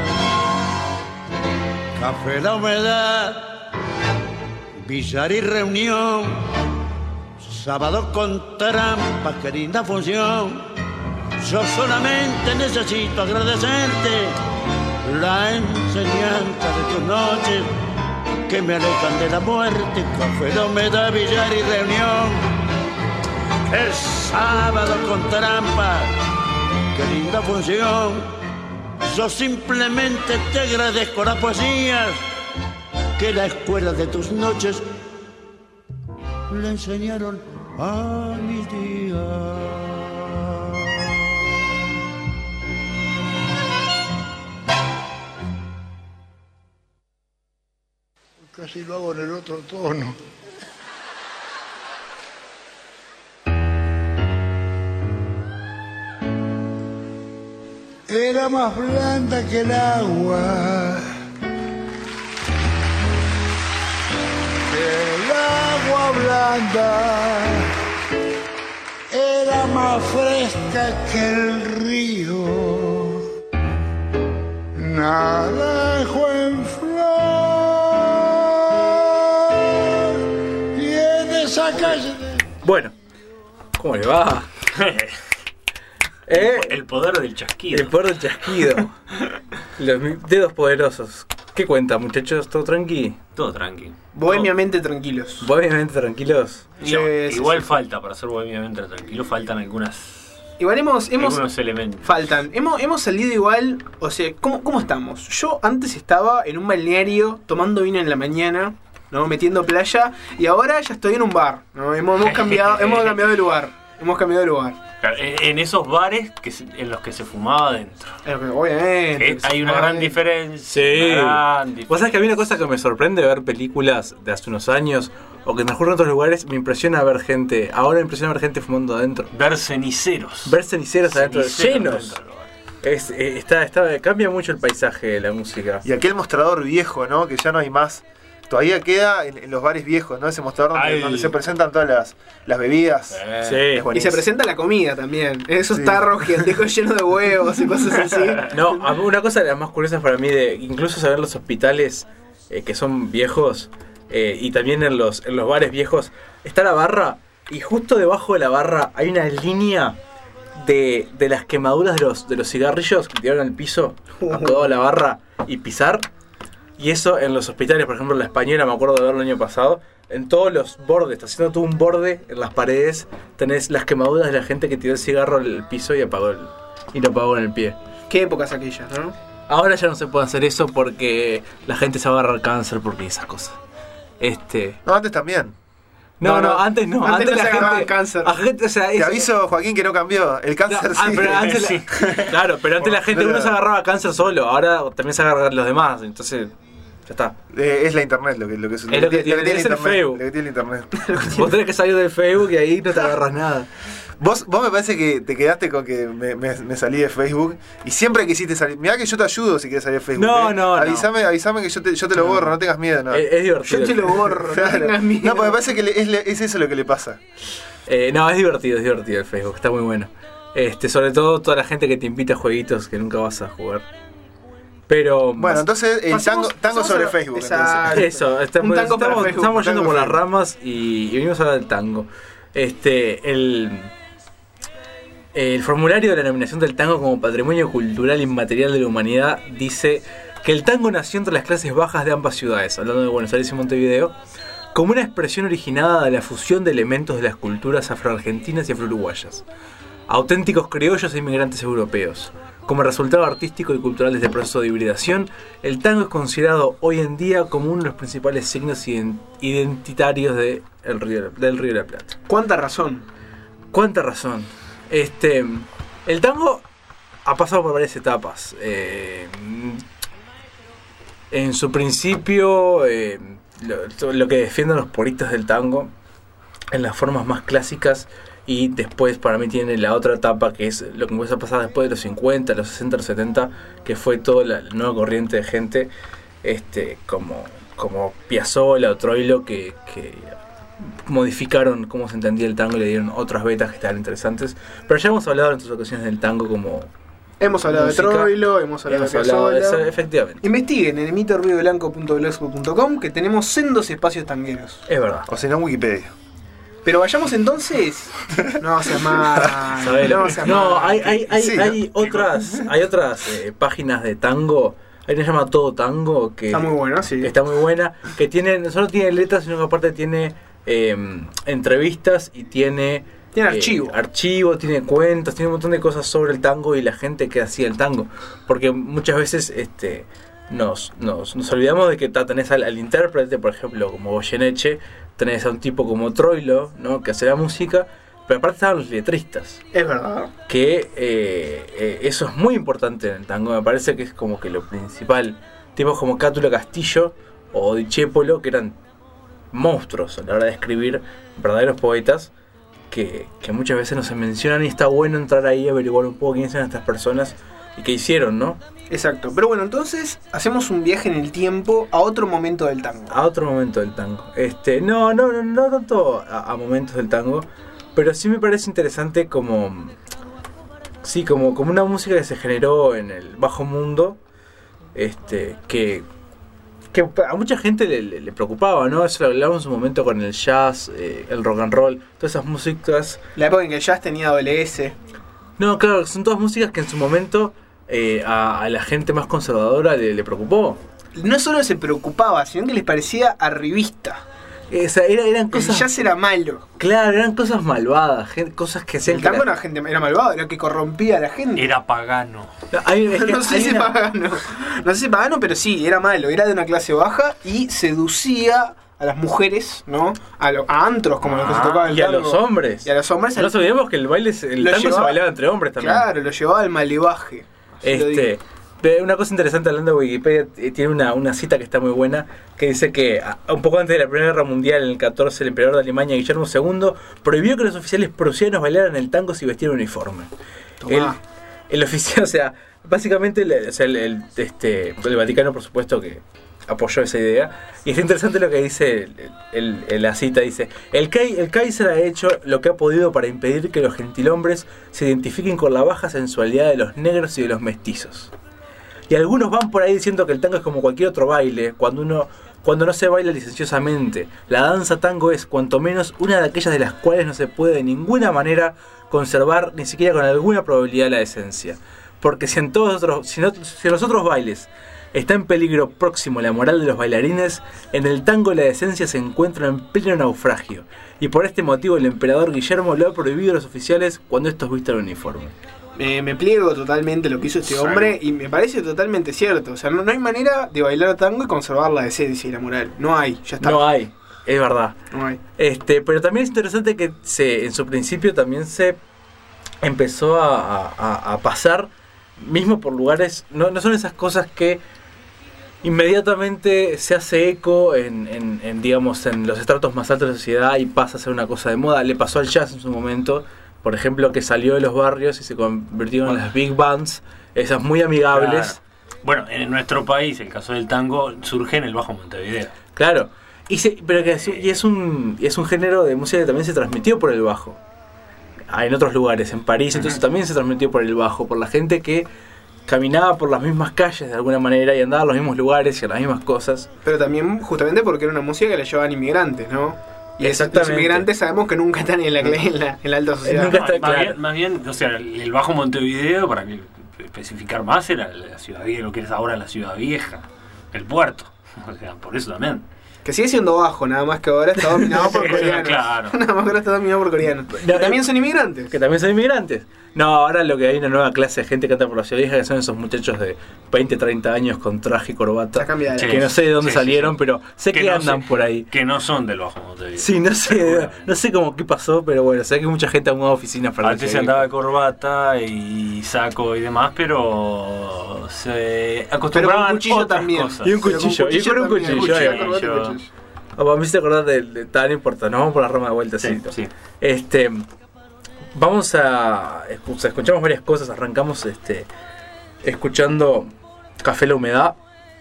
Café La Humedad, billar y reunión, sábado con trampas, qué linda función. Yo solamente necesito agradecerte la enseñanza de tus noches que me alejan de la muerte. Café La Humedad, billar y reunión, el sábado con trampa, qué linda función. Yo simplemente te agradezco las poesías que la escuela de tus noches le enseñaron a mis días. Casi lo hago en el otro tono. Era más blanda que el agua, blanda, era más fresca que el río, naranjo en flor, y en esa calle... Bueno, ¿cómo le va? El poder del chasquido. El poder del chasquido. Los dedos poderosos. ¿Qué cuenta, muchachos? ¿Todo tranqui? Todo tranqui. Bohemiamente tranquilos. Bohemiamente tranquilos. Igual falta, para ser bohemiamente tranquilo, faltan algunos elementos. Faltan. Hemos salido igual, o sea, ¿cómo estamos? Yo antes estaba en un balneario tomando vino en la mañana, ¿no? Metiendo playa, y ahora ya estoy en un bar, ¿no? Hemos cambiado de lugar. En esos bares en los que se fumaba adentro. Obviamente. Hay una gran diferencia. Sí. Vos sabés que a mí una cosa que me sorprende ver películas de hace unos años o que transcurren en otros lugares, me impresiona ver gente. Ahora me impresiona ver gente fumando adentro. Ver ceniceros. Adentro, llenos. Cambia mucho el paisaje de la música. Y aquel mostrador viejo, ¿no? Que ya no hay más. Todavía queda en los bares viejos, ¿no? Ese mostrador donde se presentan todas las bebidas. Sí. Y se presenta la comida también. Esos tarros gigantescos llenos de huevos y cosas así. No, una cosa de las más curiosas para mí, incluso saber los hospitales que son viejos y también en los bares viejos, está la barra y justo debajo de la barra hay una línea de las quemaduras de los cigarrillos que tiraron al piso a toda la barra y pisar. Y eso en los hospitales, por ejemplo en La Española, me acuerdo de verlo el año pasado, en todos los bordes, está haciendo todo un borde en las paredes, tenés las quemaduras de la gente que tiró el cigarro al piso y lo apagó en el pie. Qué épocas aquellas, ¿no? Ahora ya no se puede hacer eso porque la gente se va a agarrar cáncer porque esas cosas. No, antes también. No, antes no. Antes la gente cáncer. Te aviso, Joaquín, que no cambió. El cáncer sí. Claro, pero antes la gente uno se agarraba cáncer solo, ahora también se agarran los demás, entonces ya está. Es la internet lo que es lo que tiene el Facebook. Lo que tiene el internet. Vos tenés que salir del Facebook y ahí no te agarras nada. Vos me parece que te quedaste con que me salí de Facebook y siempre quisiste salir. Mirá que yo te ayudo si quieres salir de Facebook. No. Avísame que yo te lo borro, no tengas miedo. No. Es divertido. Yo te lo borro, no tengas miedo. No, porque me parece que es eso lo que le pasa. No, es divertido el Facebook, está muy bueno. Sobre todo toda la gente que te invita a jueguitos que nunca vas a jugar. Pero bueno, entonces el tango sobre Facebook. Eso, estamos yendo por las ramas y venimos a hablar del tango. El formulario de la nominación del tango como patrimonio cultural inmaterial de la humanidad dice que el tango nació entre las clases bajas de ambas ciudades, hablando de Buenos Aires y Montevideo, como una expresión originada de la fusión de elementos de las culturas afroargentinas y afrouruguayas, auténticos criollos e inmigrantes europeos. Como resultado artístico y cultural de este proceso de hibridación, el tango es considerado hoy en día como uno de los principales signos identitarios del Río de la Plata. ¿Cuánta razón? ¿Cuánta razón? El tango ha pasado por varias etapas. En su principio, lo que defienden los puristas del tango, en las formas más clásicas, y después para mí tiene la otra etapa, que es lo que empezó a pasar después de los 50, los 60, los 70, que fue toda la nueva corriente de gente, como Piazzolla o Troilo, que modificaron cómo se entendía el tango y le dieron otras vetas que estaban interesantes. Pero ya hemos hablado en otras ocasiones del tango como... Hemos hablado música, de Troilo, hemos hablado de Piazzolla. Eso, efectivamente. Investiguen en emitoruidoblanco.blogspot.com que tenemos sendos espacios tangueros. Es verdad. O sea, en Wikipedia. Pero vayamos entonces. No seas mal. Hay otras páginas de tango. Hay una que se llama Todo Tango, que está muy buena, sí. Que está muy buena, que no solo tiene letras, sino que aparte tiene entrevistas y tiene archivo, tiene cuentos, tiene un montón de cosas sobre el tango y la gente que hacía el tango. Porque muchas veces nos olvidamos de que tenés al intérprete, por ejemplo, como Goyeneche, tenés a un tipo como Troilo, ¿no?, que hace la música, pero aparte estaban los letristas. Es verdad. Que eso es muy importante en el tango, me parece que es como que lo principal. Tipos como Cátula Castillo o Discépolo, que eran monstruos a la hora de escribir, verdaderos poetas, que muchas veces no se mencionan, y está bueno entrar ahí y averiguar un poco quiénes son estas personas y qué hicieron, ¿no? Exacto. Pero bueno, entonces hacemos un viaje en el tiempo a otro momento del tango. A otro momento del tango. No tanto a momentos del tango, pero sí me parece interesante como una música que se generó en el bajo mundo, que a mucha gente le preocupaba, ¿no? Eso lo hablamos en su momento con el jazz, el rock and roll, todas esas músicas. La época en que el jazz tenía WS. No, claro, son todas músicas que en su momento a la gente más conservadora le preocupó. No solo se preocupaba, sino que les parecía arribista. O sea, eran cosas... El jazz era malo. Claro, eran cosas malvadas, cosas que hacían... El tango era malvado, era que corrompía a la gente. Era pagano. No sé si pagano, pero sí, era malo. Era de una clase baja y seducía a las mujeres, ¿no? A antros como los que se tocaban el tango. Y a los hombres. Y a los hombres. No nos olvidemos que el tango se bailaba entre hombres también. Claro, lo llevaba al malevaje. Una cosa interesante, hablando de Wikipedia, tiene una cita que está muy buena, que dice que un poco antes de la Primera Guerra Mundial, en el 14, el emperador de Alemania, Guillermo II, prohibió que los oficiales prusianos bailaran el tango si vestían uniforme. El oficial, o sea, básicamente el Vaticano, por supuesto, que apoyó esa idea. Y es interesante lo que dice la cita, dice: el Kaiser ha hecho lo que ha podido para impedir que los gentilhombres se identifiquen con la baja sensualidad de los negros y de los mestizos. Y algunos van por ahí diciendo que el tango es como cualquier otro baile, cuando no se baila licenciosamente. La danza tango es, cuanto menos, una de aquellas de las cuales no se puede de ninguna manera conservar, ni siquiera con alguna probabilidad, la esencia. Porque si en los otros bailes está en peligro próximo la moral de los bailarines, en el tango la esencia se encuentra en pleno naufragio. Y por este motivo el emperador Guillermo lo ha prohibido a los oficiales cuando estos vistan el uniforme. Me pliego totalmente lo que hizo este hombre y me parece totalmente cierto. O sea, no hay manera de bailar tango y conservar la esencia y la moral. No hay, ya está. No hay, es verdad. No hay. Pero también es interesante que en su principio también se empezó a pasar, mismo por lugares, no son esas cosas que inmediatamente se hace eco en los estratos más altos de la sociedad y pasa a ser una cosa de moda. Le pasó al jazz en su momento, por ejemplo, que salió de los barrios y se convirtió en las big bands, esas muy amigables. Claro. Bueno, en nuestro país, el caso del tango surge en el Bajo Montevideo. Claro, y es un género de música que también se transmitió por el bajo. En otros lugares, en París, entonces también se transmitió por el bajo, por la gente que caminaba por las mismas calles de alguna manera y andaba a los mismos lugares y a las mismas cosas. Pero también justamente porque era una música que la llevaban inmigrantes, ¿no? Y los inmigrantes sabemos que nunca están en la alta sociedad. Nunca está, más bien, o sea, el Bajo Montevideo, para especificar más, era la ciudad vieja, lo que es ahora la ciudad vieja, el puerto. O sea, por eso también. Que sigue siendo bajo, nada más que ahora está dominado por coreanos. Claro. Nada más que ahora está dominado por coreanos. Que también son inmigrantes. Que también son inmigrantes. No, ahora lo que hay una nueva clase de gente que anda por la ciudad vieja, que son esos muchachos de 20, 30 años con traje y corbata. Que no sé de dónde salieron, pero sé que andan por ahí. Que no son del Bajo Montevideo. Sí, no sé cómo qué pasó, pero bueno, sé que mucha gente ha mudado oficinas para antes se andaba de corbata y saco y demás, pero se acostumbraban a un cuchillo también. Cosas. Y un cuchillo, y con un cuchillo. Me hiciste acordar de tan importante. Nos vamos por la rama de vuelta. Sí. Vamos a escuchamos varias cosas. Arrancamos escuchando Café La Humedad.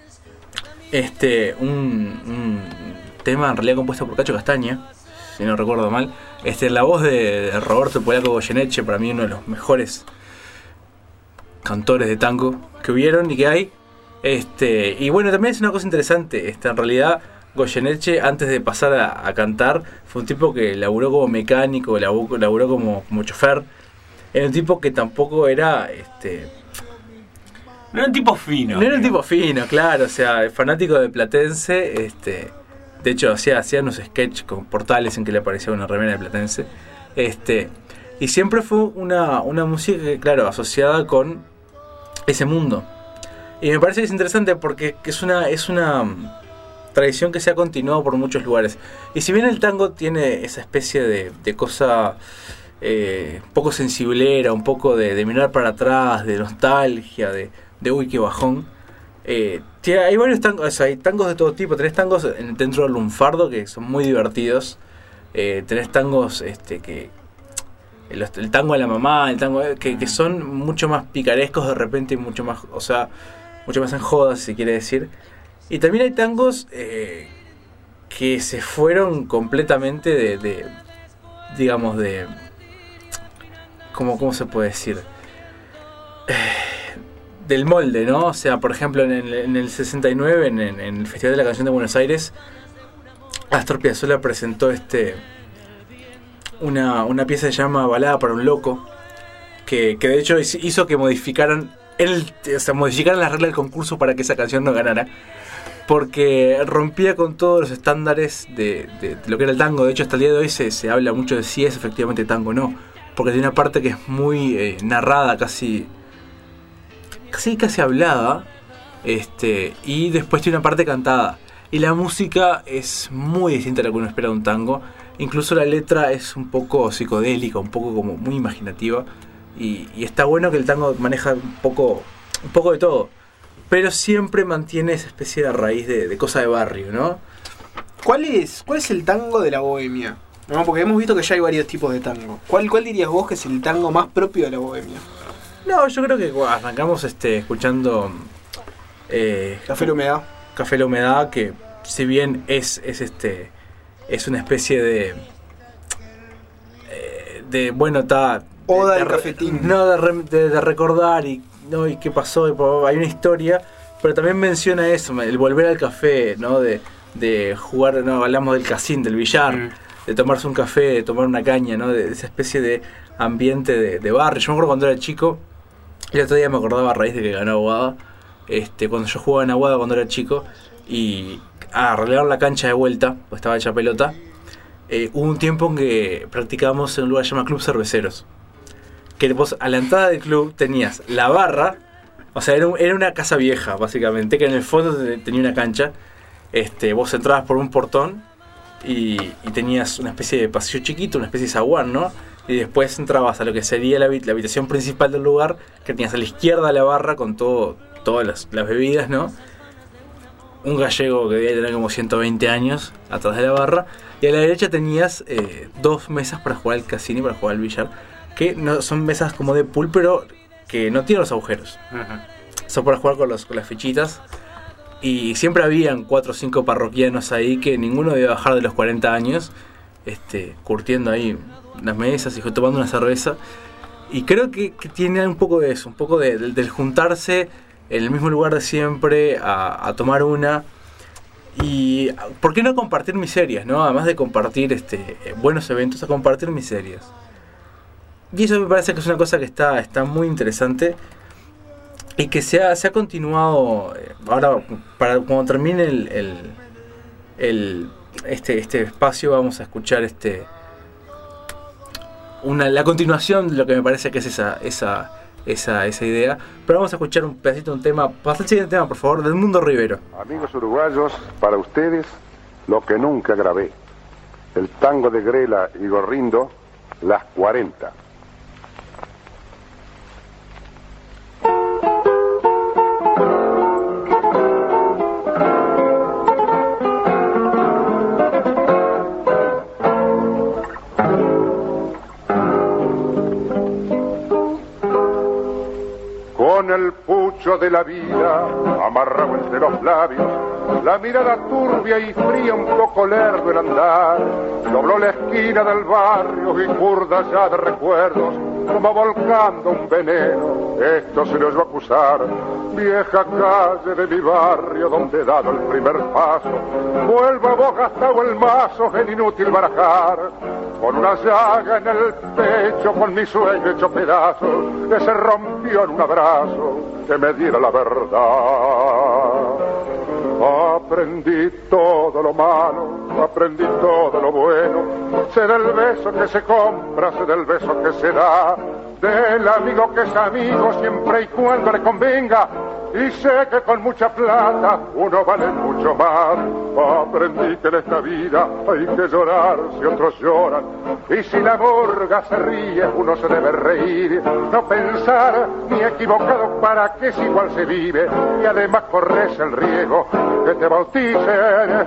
Un tema en realidad compuesto por Cacho Castaña, si no recuerdo mal. La voz de Roberto Polaco Goyeneche, para mí uno de los mejores cantores de tango que hubieron y que hay. Y bueno, también es una cosa interesante. En realidad Goyeneche, antes de pasar a cantar, fue un tipo que laburó como mecánico, laburó como chofer. Era un tipo que tampoco era no era un tipo fino. No era un tipo fino, claro. O sea, fanático de Platense. De hecho, hacía unos sketches con portales en que le aparecía una remera de Platense. Y siempre fue una música que, claro, asociada con ese mundo. Y me parece que es interesante porque es una tradición que se ha continuado por muchos lugares. Y si bien el tango tiene esa especie de cosa un poco sensiblera, un poco de mirar para atrás, de nostalgia, de uy, qué bajón, hay varios tangos, hay tangos de todo tipo. Tenés tangos dentro del lunfardo que son muy divertidos. Tenés tangos que el tango a la mamá, el tango que son mucho más picarescos de repente y mucho más en jodas, si quiere decir. Y también hay tangos que se fueron completamente digamos, ¿cómo se puede decir? Del molde, ¿no? O sea, por ejemplo, en el 69, en el Festival de la Canción de Buenos Aires, Astor Piazzolla presentó una pieza que se llama Balada para un Loco, que de hecho hizo que modificaran las reglas del concurso para que esa canción no ganara, porque rompía con todos los estándares de lo que era el tango. De hecho, hasta el día de hoy se habla mucho de si es efectivamente tango o no, porque tiene una parte que es muy narrada, casi hablada, y después tiene una parte cantada, y la música es muy distinta a lo que uno espera de un tango. Incluso la letra es un poco psicodélica, un poco como muy imaginativa, y está bueno que el tango maneja un poco de todo, pero siempre mantiene esa especie de raíz de cosa de barrio, ¿no? ¿Cuál es el tango de la bohemia? No, porque hemos visto que ya hay varios tipos de tango. ¿Cuál dirías vos que es el tango más propio de la bohemia? No, yo creo que arrancamos escuchando Café La Humedad. Café La Humedad, que si bien es una especie de bueno, está oda del cafetín. No, de recordar y qué pasó, hay una historia, pero también menciona eso, el volver al café, ¿no? De jugar, no, hablamos del casín, del billar, de tomarse un café, de tomar una caña, ¿no? De esa especie de ambiente de barrio. Yo me acuerdo cuando era chico, el otro día me acordaba a raíz de que ganó Aguada, cuando yo jugaba en Aguada cuando era chico, y arreglaron la cancha de vuelta, pues estaba hecha pelota. Hubo un tiempo en que practicábamos en un lugar que se llama Club Cerveceros, que vos a la entrada del club tenías la barra, o sea, era una casa vieja básicamente, que en el fondo tenía una cancha. Vos entrabas por un portón y tenías una especie de pasillo chiquito, una especie de zaguán, ¿no? Y después entrabas a lo que sería la habitación principal del lugar, que tenías a la izquierda la barra con todas las bebidas, ¿no? Un gallego que debía tener como 120 años atrás de la barra, y a la derecha tenías 2 mesas para jugar al casino y para jugar al billar, que no son mesas como de pool, pero que no tienen los agujeros. Son para jugar con las fichitas. Y siempre habían 4 o 5 parroquianos ahí que ninguno debía bajar de los 40 años, curtiendo ahí las mesas y tomando una cerveza. Y creo que tiene un poco de eso, un poco del juntarse en el mismo lugar de siempre a tomar una. Y ¿por qué no compartir miserias, no? Además de compartir buenos eventos, a compartir miserias. Y eso me parece que es una cosa que está muy interesante y que se ha continuado. Ahora, para cuando termine este espacio, vamos a escuchar la continuación de lo que me parece que es esa idea. Pero vamos a escuchar un pedacito de un tema. Pasa el siguiente tema, por favor, del Mundo Rivero. Amigos uruguayos, para ustedes, lo que nunca grabé. El tango de Grela y Gorrindo, Las 40. Con el pucho de la vida amarrado entre los labios, la mirada turbia y fría, un poco lerdo el andar, dobló la esquina del barrio y curda ya de recuerdos, como volcando un veneno, esto se les va a acusar. Vieja calle de mi barrio donde he dado el primer paso, vuelvo a vos gastado el mazo en inútil barajar, con una llaga en el pecho, con mi sueño hecho pedazos, que se rompió en un abrazo que me diera la verdad. Aprendí todo lo malo, aprendí todo lo bueno, sé del beso que se compra, sé del beso que se da, del amigo que es amigo siempre y cuando le convenga, y sé que con mucha plata uno vale mucho más. Aprendí que en esta vida hay que llorar si otros lloran, y si la murga se ríe uno se debe reír, no pensar ni equivocado para que si igual se vive, y además corres el riesgo que te bauticen.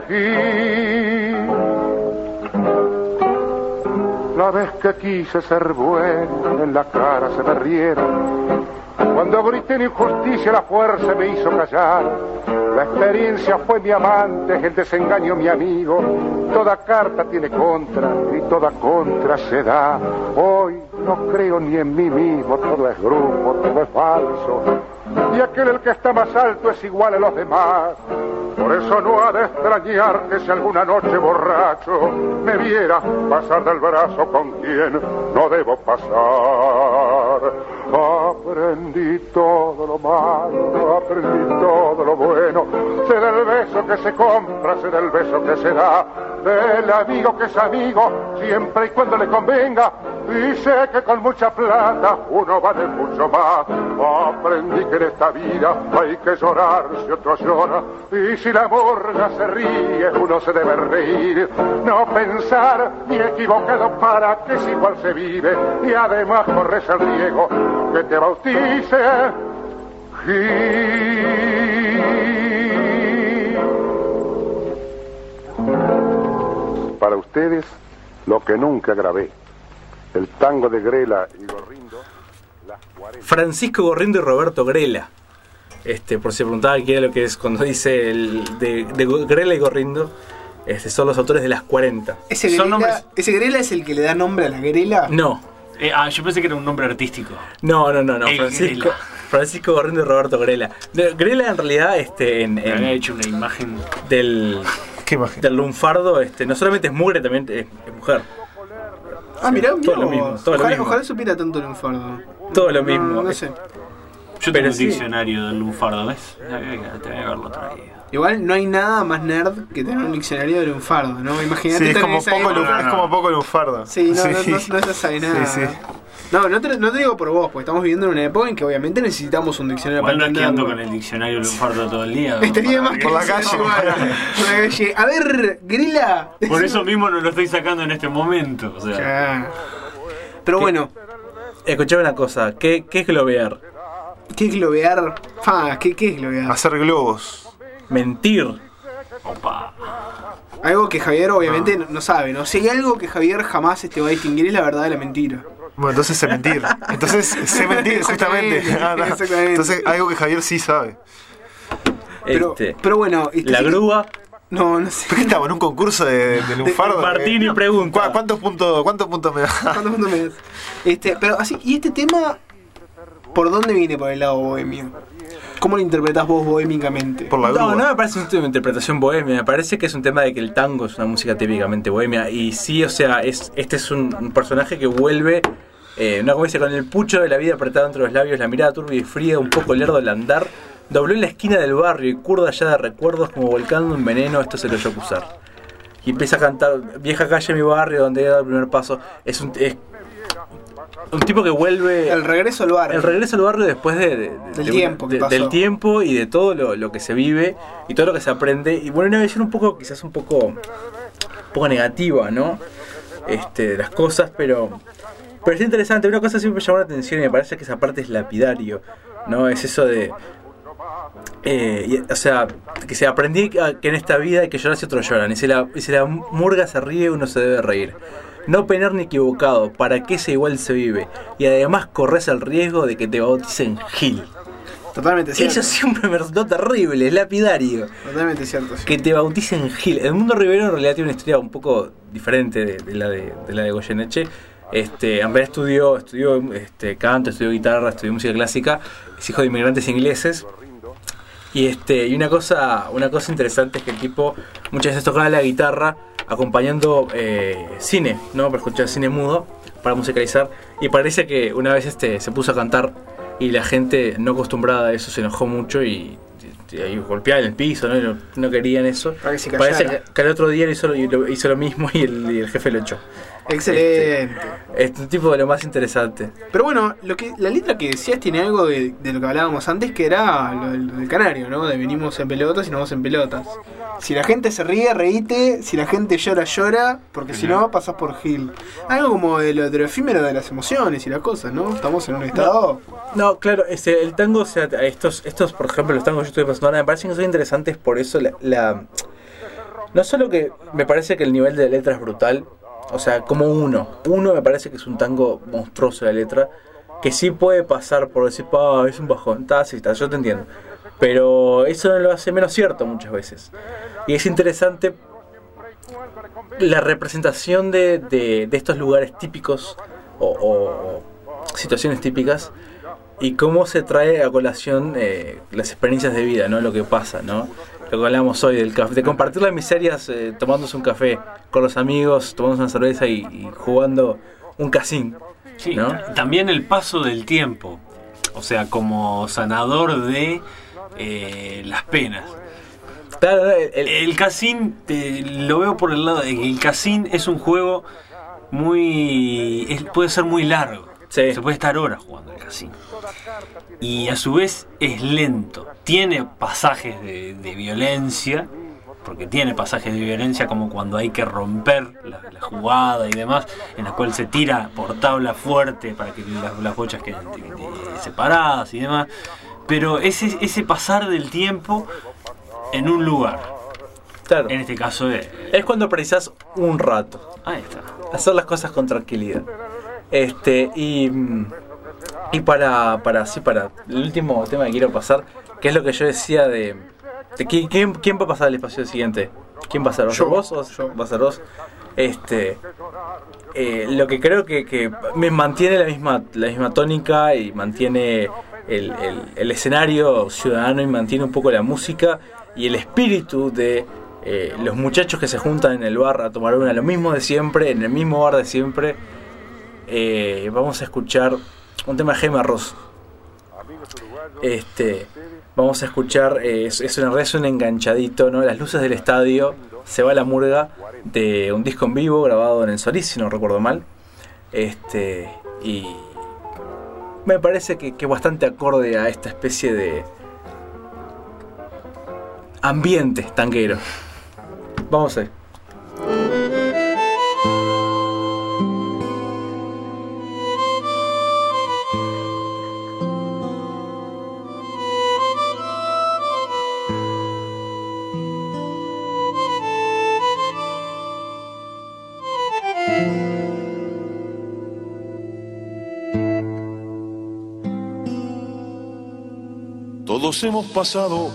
La vez que quise ser bueno, en la cara se me rieron. Cuando grité en injusticia, la fuerza me hizo callar. La experiencia fue mi amante, el desengaño mi amigo. Toda carta tiene contra y toda contra se da. Hoy no creo ni en mí mismo, todo es grupo, todo es falso. Y aquel el que está más alto es igual a los demás. Por eso no ha de extrañar que si alguna noche borracho me viera pasar del brazo con quien no debo pasar. Aprendí todo lo malo, aprendí todo lo bueno, sé del beso que se compra, sé del beso que se da, del amigo que es amigo siempre y cuando le convenga, y sé que con mucha plata uno vale mucho más. Aprendí que en esta vida hay que llorar si otro llora, y si la murga se ríe uno se debe reír, no pensar ni equivocado para que si igual se vive, y además corres el riesgo que te bautice. Para ustedes, lo que nunca grabé. El tango de Grela y Gorrindo, Las 40. Francisco Gorrindo y Roberto Grela. Por si preguntaban qué era lo que es cuando dice de Grela y Gorrindo, son los autores de Las 40. ¿Ese Grela es el que le da nombre a la Grela? No. Yo pensé que era un nombre artístico. No. Francisco Gorrindo y Roberto Grela. Grela en realidad me había hecho una imagen del lunfardo, no solamente es mugre, también es mujer. Mirá, todo lo mismo. Ojalá supiera tanto lunfardo. Todo lo mismo. No sé. Yo tengo un diccionario del lunfardo, ¿ves? Te voy a haberlo traído. Igual no hay nada más nerd que tener un diccionario de lunfardo, ¿no? Imagínate. Sí, es como poco lunfardo. Sí, no se sabe nada. Sí. No te digo por vos, porque estamos viviendo en una época en que obviamente necesitamos un diccionario para entenderlo. No es que ando con el diccionario lunfardo todo el día. Estaría más por la calle. A ver, Grela. Por eso mismo no lo estoy sacando en este momento. O sea. Pero bueno. Escuchame una cosa, ¿qué es globear? ¿Qué es globear? ¿Qué es globear? Hacer globos. Mentir. Opa. Algo que Javier obviamente no sabe, ¿no? Si hay algo que Javier jamás va a distinguir es la verdad de la mentira. Bueno, entonces sé mentir. Sé mentir, justamente. Entonces, algo que Javier sí sabe. Pero bueno. La grúa. No sé. ¿Por qué estamos en un concurso de lunfardo? Martini pregunta. ¿Cuántos puntos me das? ¿Cuántos puntos me das? Pero así, ¿y este tema por dónde viene por el lado bohemio? ¿Cómo lo interpretás vos bohémicamente? No me parece un tema de interpretación bohemia, me parece que es un tema de que el tango es una música típicamente bohemia. Y sí, o sea, este es un personaje que vuelve, una comedia con el pucho de la vida apretado entre los labios, la mirada turbia y fría, un poco lerdo al andar. Dobló en la esquina del barrio y curda ya de recuerdos como volcando un veneno, esto se lo oyó acusar. Y empieza a cantar, vieja calle mi barrio donde he dado el primer paso. Es un tipo que vuelve... El regreso al barrio. El regreso al barrio después del tiempo y de todo lo que se vive y todo lo que se aprende. Y bueno, una visión quizás un poco negativa, ¿no? De las cosas, pero es interesante. Una cosa siempre me llamó la atención y me parece que esa parte es lapidario, ¿no? Es eso de... o sea, que se aprendí que en esta vida hay que llorar si otros lloran. Y si la murga se ríe, uno se debe reír. No penar ni equivocado, para que ese igual se vive. Y además corres el riesgo de que te bauticen Gil. Totalmente cierto. Eso siempre me resultó terrible, es lapidario. Totalmente cierto. Sí. Que te bauticen Gil. El mundo ribero en realidad tiene una historia un poco diferente de la de Goyeneche. Amber estudió canto, estudió guitarra, estudió música clásica. Es hijo de inmigrantes ingleses. Y una cosa interesante es que el tipo muchas veces tocaba la guitarra acompañando cine, ¿no? Para escuchar cine mudo, para musicalizar. Y parece que una vez se puso a cantar y la gente no acostumbrada a eso se enojó mucho y golpeaba en el piso, ¿no? No querían eso. Parece que al otro día hizo lo mismo y el jefe lo echó. Excelente. Es un tipo de lo más interesante. Pero bueno, la letra que decías tiene algo de lo que hablábamos antes, que era lo del canario, ¿no? De venimos en pelotas y nos vamos en pelotas. Si la gente se ríe, reíte. Si la gente llora, llora. Porque si no, pasás por Gil. Algo como de lo efímero de las emociones y las cosas, ¿no? Estamos en un estado... No, claro, el tango, o sea, estos, por ejemplo, los tangos que yo estoy pasando ahora, me parecen que son interesantes por eso no solo que me parece que el nivel de letra es brutal, o sea, como uno me parece que es un tango monstruoso la letra, que sí puede pasar por decir, es un bajón, yo te entiendo, pero eso no lo hace menos cierto muchas veces. Y es interesante la representación de estos lugares típicos o situaciones típicas y cómo se trae a colación las experiencias de vida, ¿no? Lo que pasa, ¿no? Lo que hablamos hoy del café, de compartir las miserias tomándose un café con los amigos, tomándose una cerveza y jugando un casín, sí, ¿no? También el paso del tiempo, o sea, como sanador de las penas. Claro, el casín lo veo por el lado de que el casín es un juego puede ser muy largo. Sí. Se puede estar horas jugando al casino. Y a su vez es lento. Tiene pasajes de violencia, porque tiene pasajes de violencia como cuando hay que romper la jugada y demás, en la cual se tira por tabla fuerte para que las bochas queden separadas y demás. Pero ese pasar del tiempo en un lugar. Claro. En este caso es cuando precisas un rato. Ahí está. Hacer las cosas con tranquilidad. Y para el último tema que quiero pasar, que es lo que yo decía de ¿quién va a pasar al espacio siguiente? ¿Quién va a ser? ¿Va a ser vos o va a ser vos? Lo que creo que me mantiene la misma tónica y mantiene el escenario ciudadano y mantiene un poco la música y el espíritu de los muchachos que se juntan en el bar a tomar una, lo mismo de siempre, en el mismo bar de siempre. Vamos a escuchar un tema de Jaime Ross. Vamos a escuchar, es un enganchadito, ¿no? Las luces del estadio, se va la murga, de un disco en vivo grabado en el Solís, si no recuerdo mal. Y me parece que bastante acorde a esta especie de ambiente tanguero. Vamos a ver. Todos hemos pasado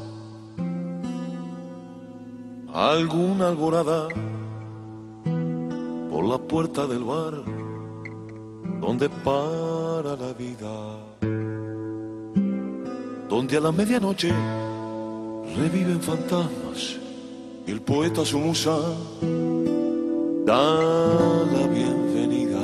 alguna alborada por la puerta del bar donde para la vida. donde a la medianoche reviven fantasmas y el poeta su musa da la bienvenida,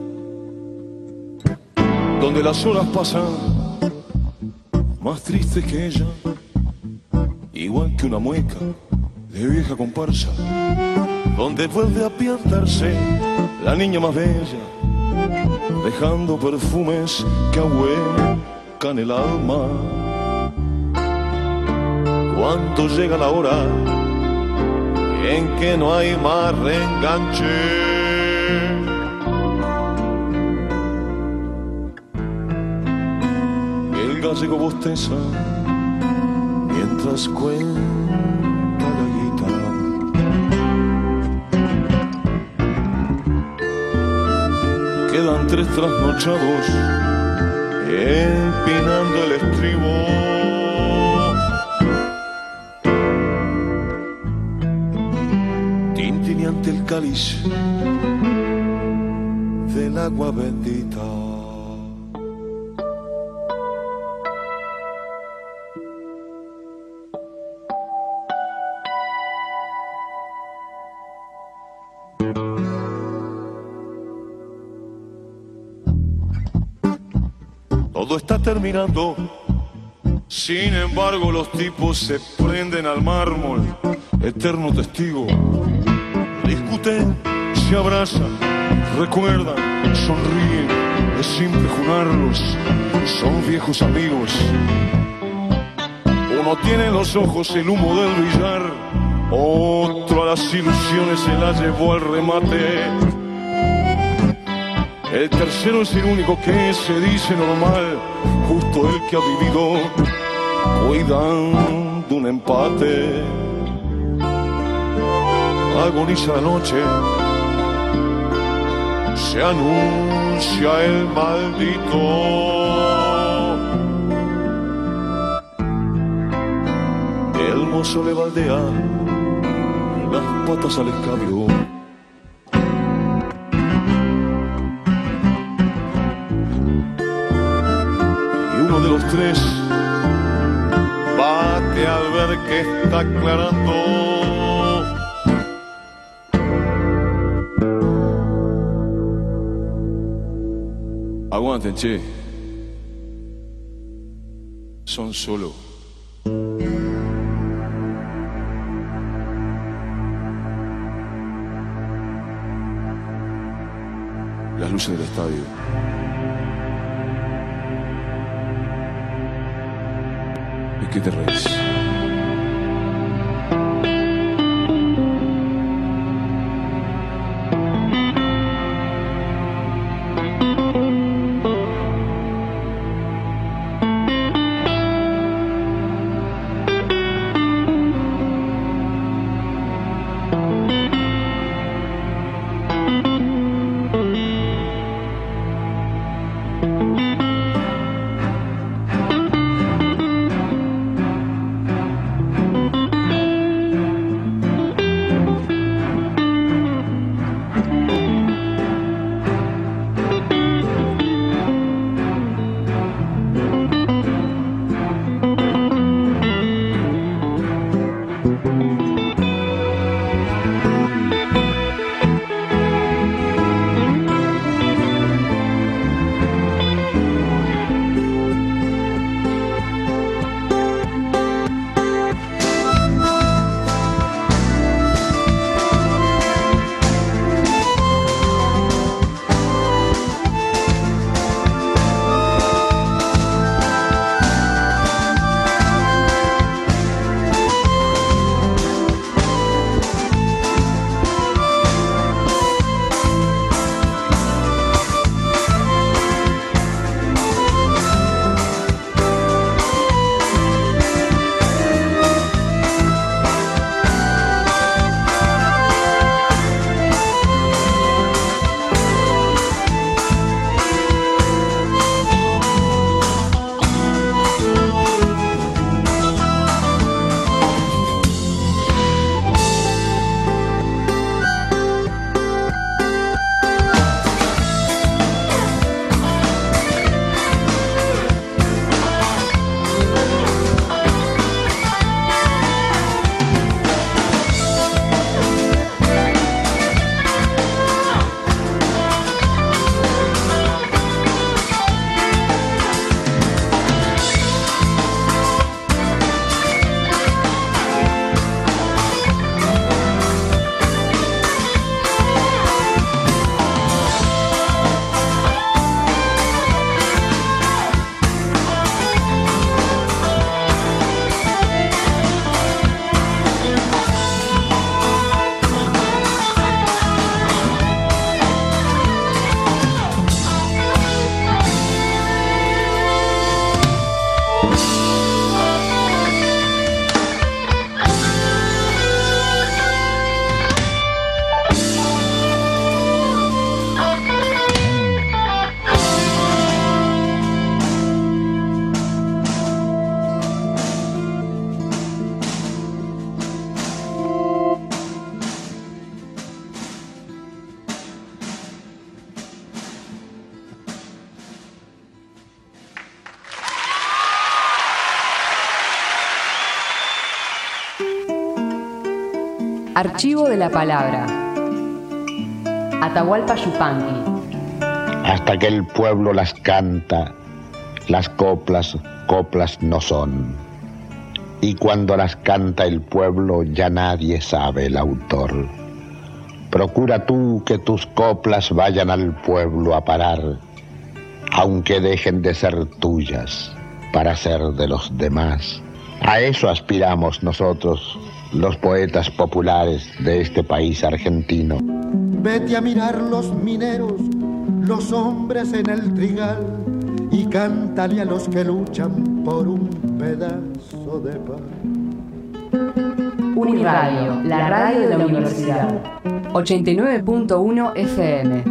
donde las horas pasan más tristes que ella, igual que una mueca de vieja comparsa, donde vuelve a piantarse la niña más bella, dejando perfumes que ahuecan el alma. Cuando llega la hora en que no hay más reenganche, el gallego bosteza mientras cuenta la guitarra. Quedan 3 trasnochados empinando el estribo. Tintineante el cáliz del agua bendita. Todo está terminando, sin embargo los tipos se prenden al mármol, eterno testigo. Discuten, se abrazan, recuerdan, sonríen, es simple jurarlos, son viejos amigos. Uno tiene en los ojos el humo del billar, otro a las ilusiones se las llevó al remate. El tercero es el único que se dice normal, justo el que ha vivido cuidando un empate. Agoniza la noche, se anuncia el maldito. El mozo le baldea las patas al escabio. De los 3 bate al ver que está aclarando. Aguanten, che. Son solo. Las luces del estadio. ¿Qué te reís? Archivo de la palabra. Atahualpa Yupanqui. Hasta que el pueblo las canta, las coplas, coplas no son. Y cuando las canta el pueblo ya nadie sabe el autor. Procura tú que tus coplas vayan al pueblo a parar, aunque dejen de ser tuyas para ser de los demás. A eso aspiramos nosotros, los poetas populares de este país argentino. Vete a mirar los mineros, los hombres en el trigal, y cántale a los que luchan por un pedazo de pan. Uniradio, la radio de la universidad. 89.1 FM.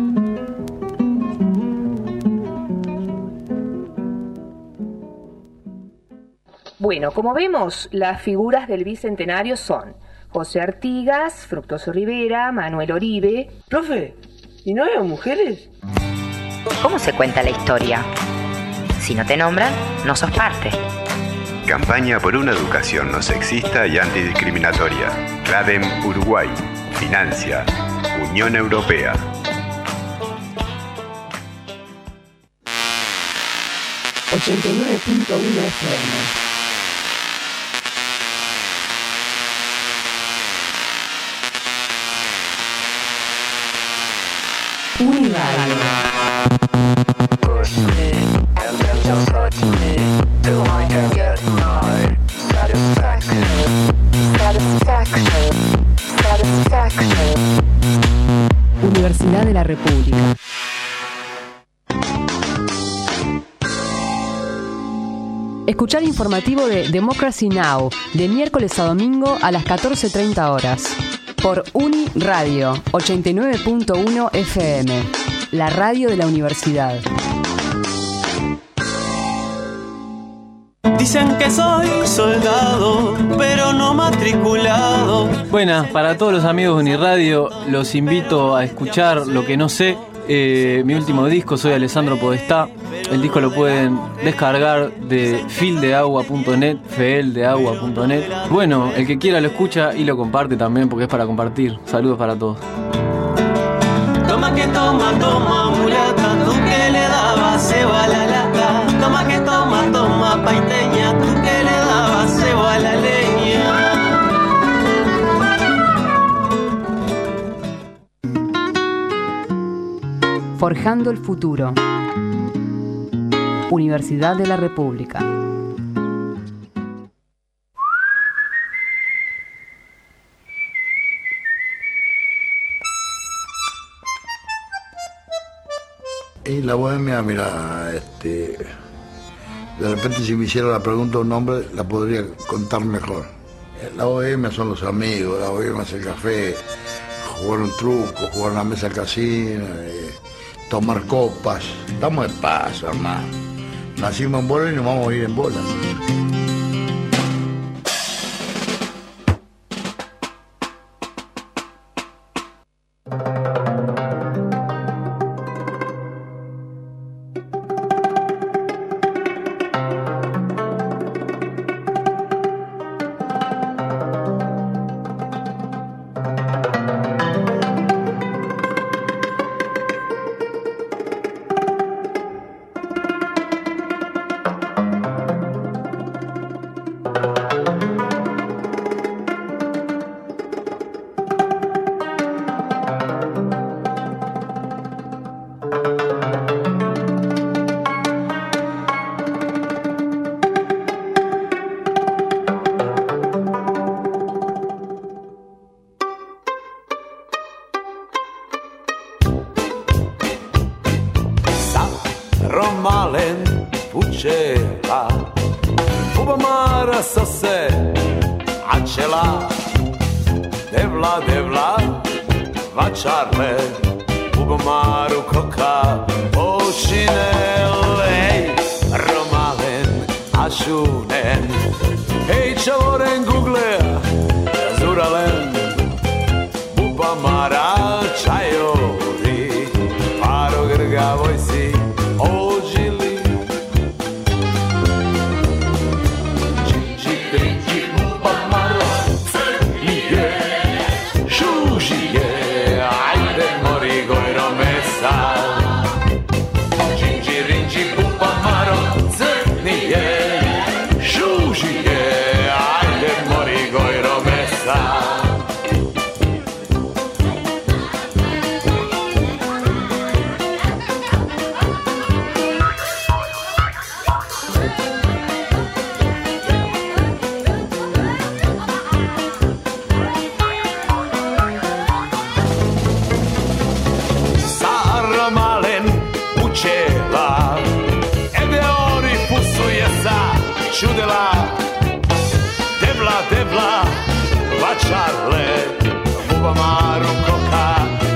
Bueno, como vemos, las figuras del Bicentenario son José Artigas, Fructuoso Rivera, Manuel Oribe. Profe, ¿y no hay mujeres? ¿Cómo se cuenta la historia? Si no te nombran, no sos parte. Campaña por una educación no sexista y antidiscriminatoria. CLADEM Uruguay. Financia Unión Europea. Uniradio. Universidad de la República. Escuchar el informativo de Democracy Now! De miércoles a domingo a las 14:30 horas. Por Uniradio 89.1 FM. La radio de la universidad. Dicen que soy soldado, pero no matriculado. Buenas, para todos los amigos de Uniradio, los invito a escuchar Lo que no sé, mi último disco. Soy Alessandro Podestá. El disco lo pueden descargar de fildeagua.net, feldeagua.net. Bueno, el que quiera lo escucha y lo comparte también, porque es para compartir. Saludos para todos. Toma que toma, toma, mulata, tú que le dabas ceba a la lata. Toma que toma, toma, paiteña, tú que le dabas ceba a la leña. Forjando el futuro. Universidad de la República. Y la bohemia, mira, de repente si me hiciera la pregunta un nombre, la podría contar mejor. La bohemia son los amigos, la bohemia es el café, jugar un truco, jugar una mesa al casino, tomar copas. Estamos de paso, hermano. Nacimos en bola y nos vamos a ir en bola. Romalen puceva Ubamara sase Acela Devla devla Vačarle Ubamaru koka Ošinele Romalen Ašunen Hej čavoren Google Zuralen Ubamara Čajori Paro grga vojsi Ožili Čiči priči Ubamaro Nije mesal. Džinđi, rinđi, pupamaro, crni je, žuži je, ajde mori gojro mesal. Čudela, debla, vačarle, bubamaru koka,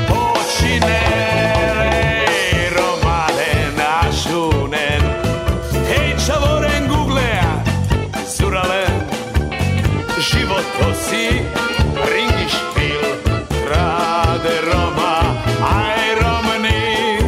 počinele, romane našunen, hej čavoren googlea, zuralen, životosi, ringi špil, rade Roma, aj romani.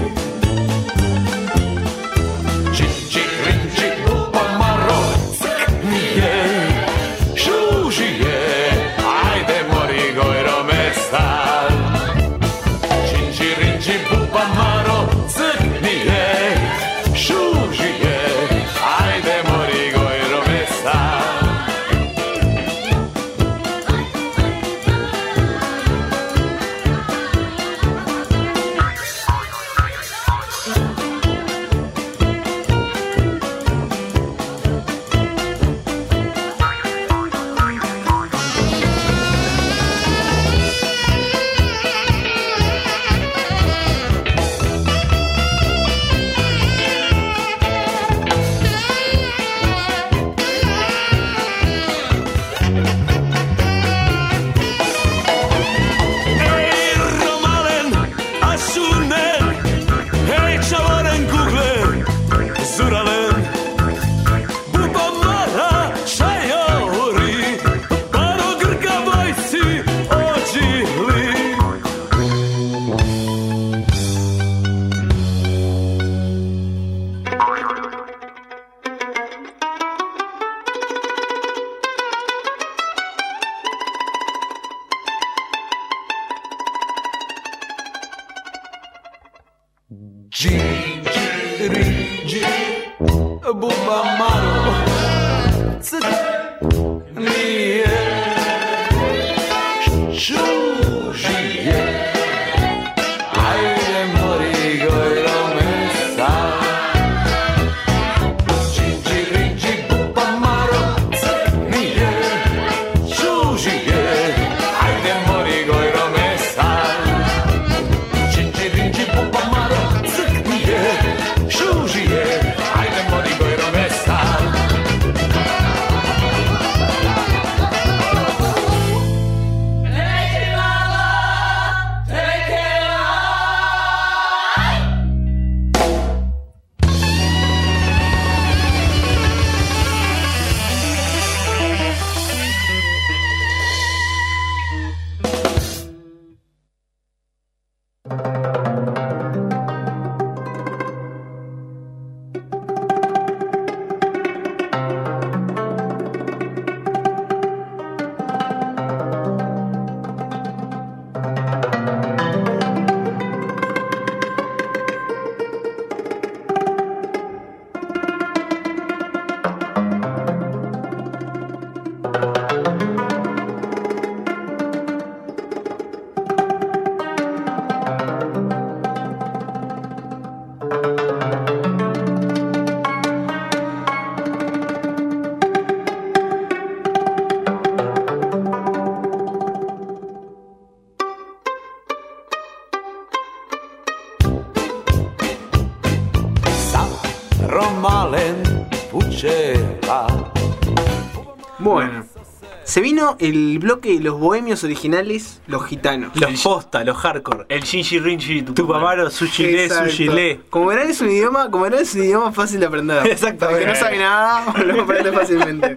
Bueno, se vino el bloque de los bohemios originales, los gitanos. Los posta, los hardcore. El Shinji Rinji Tupamaro, Sushile, Sushile. Como verán es un idioma fácil de aprender. Exactamente. Para el que no sabe nada, lo aprende fácilmente.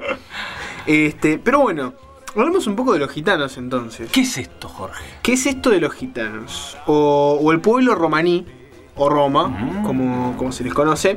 Pero bueno, hablemos un poco de los gitanos entonces. ¿Qué es esto, Jorge? ¿Qué es esto de los gitanos? O el pueblo romaní, o Roma, como se les conoce.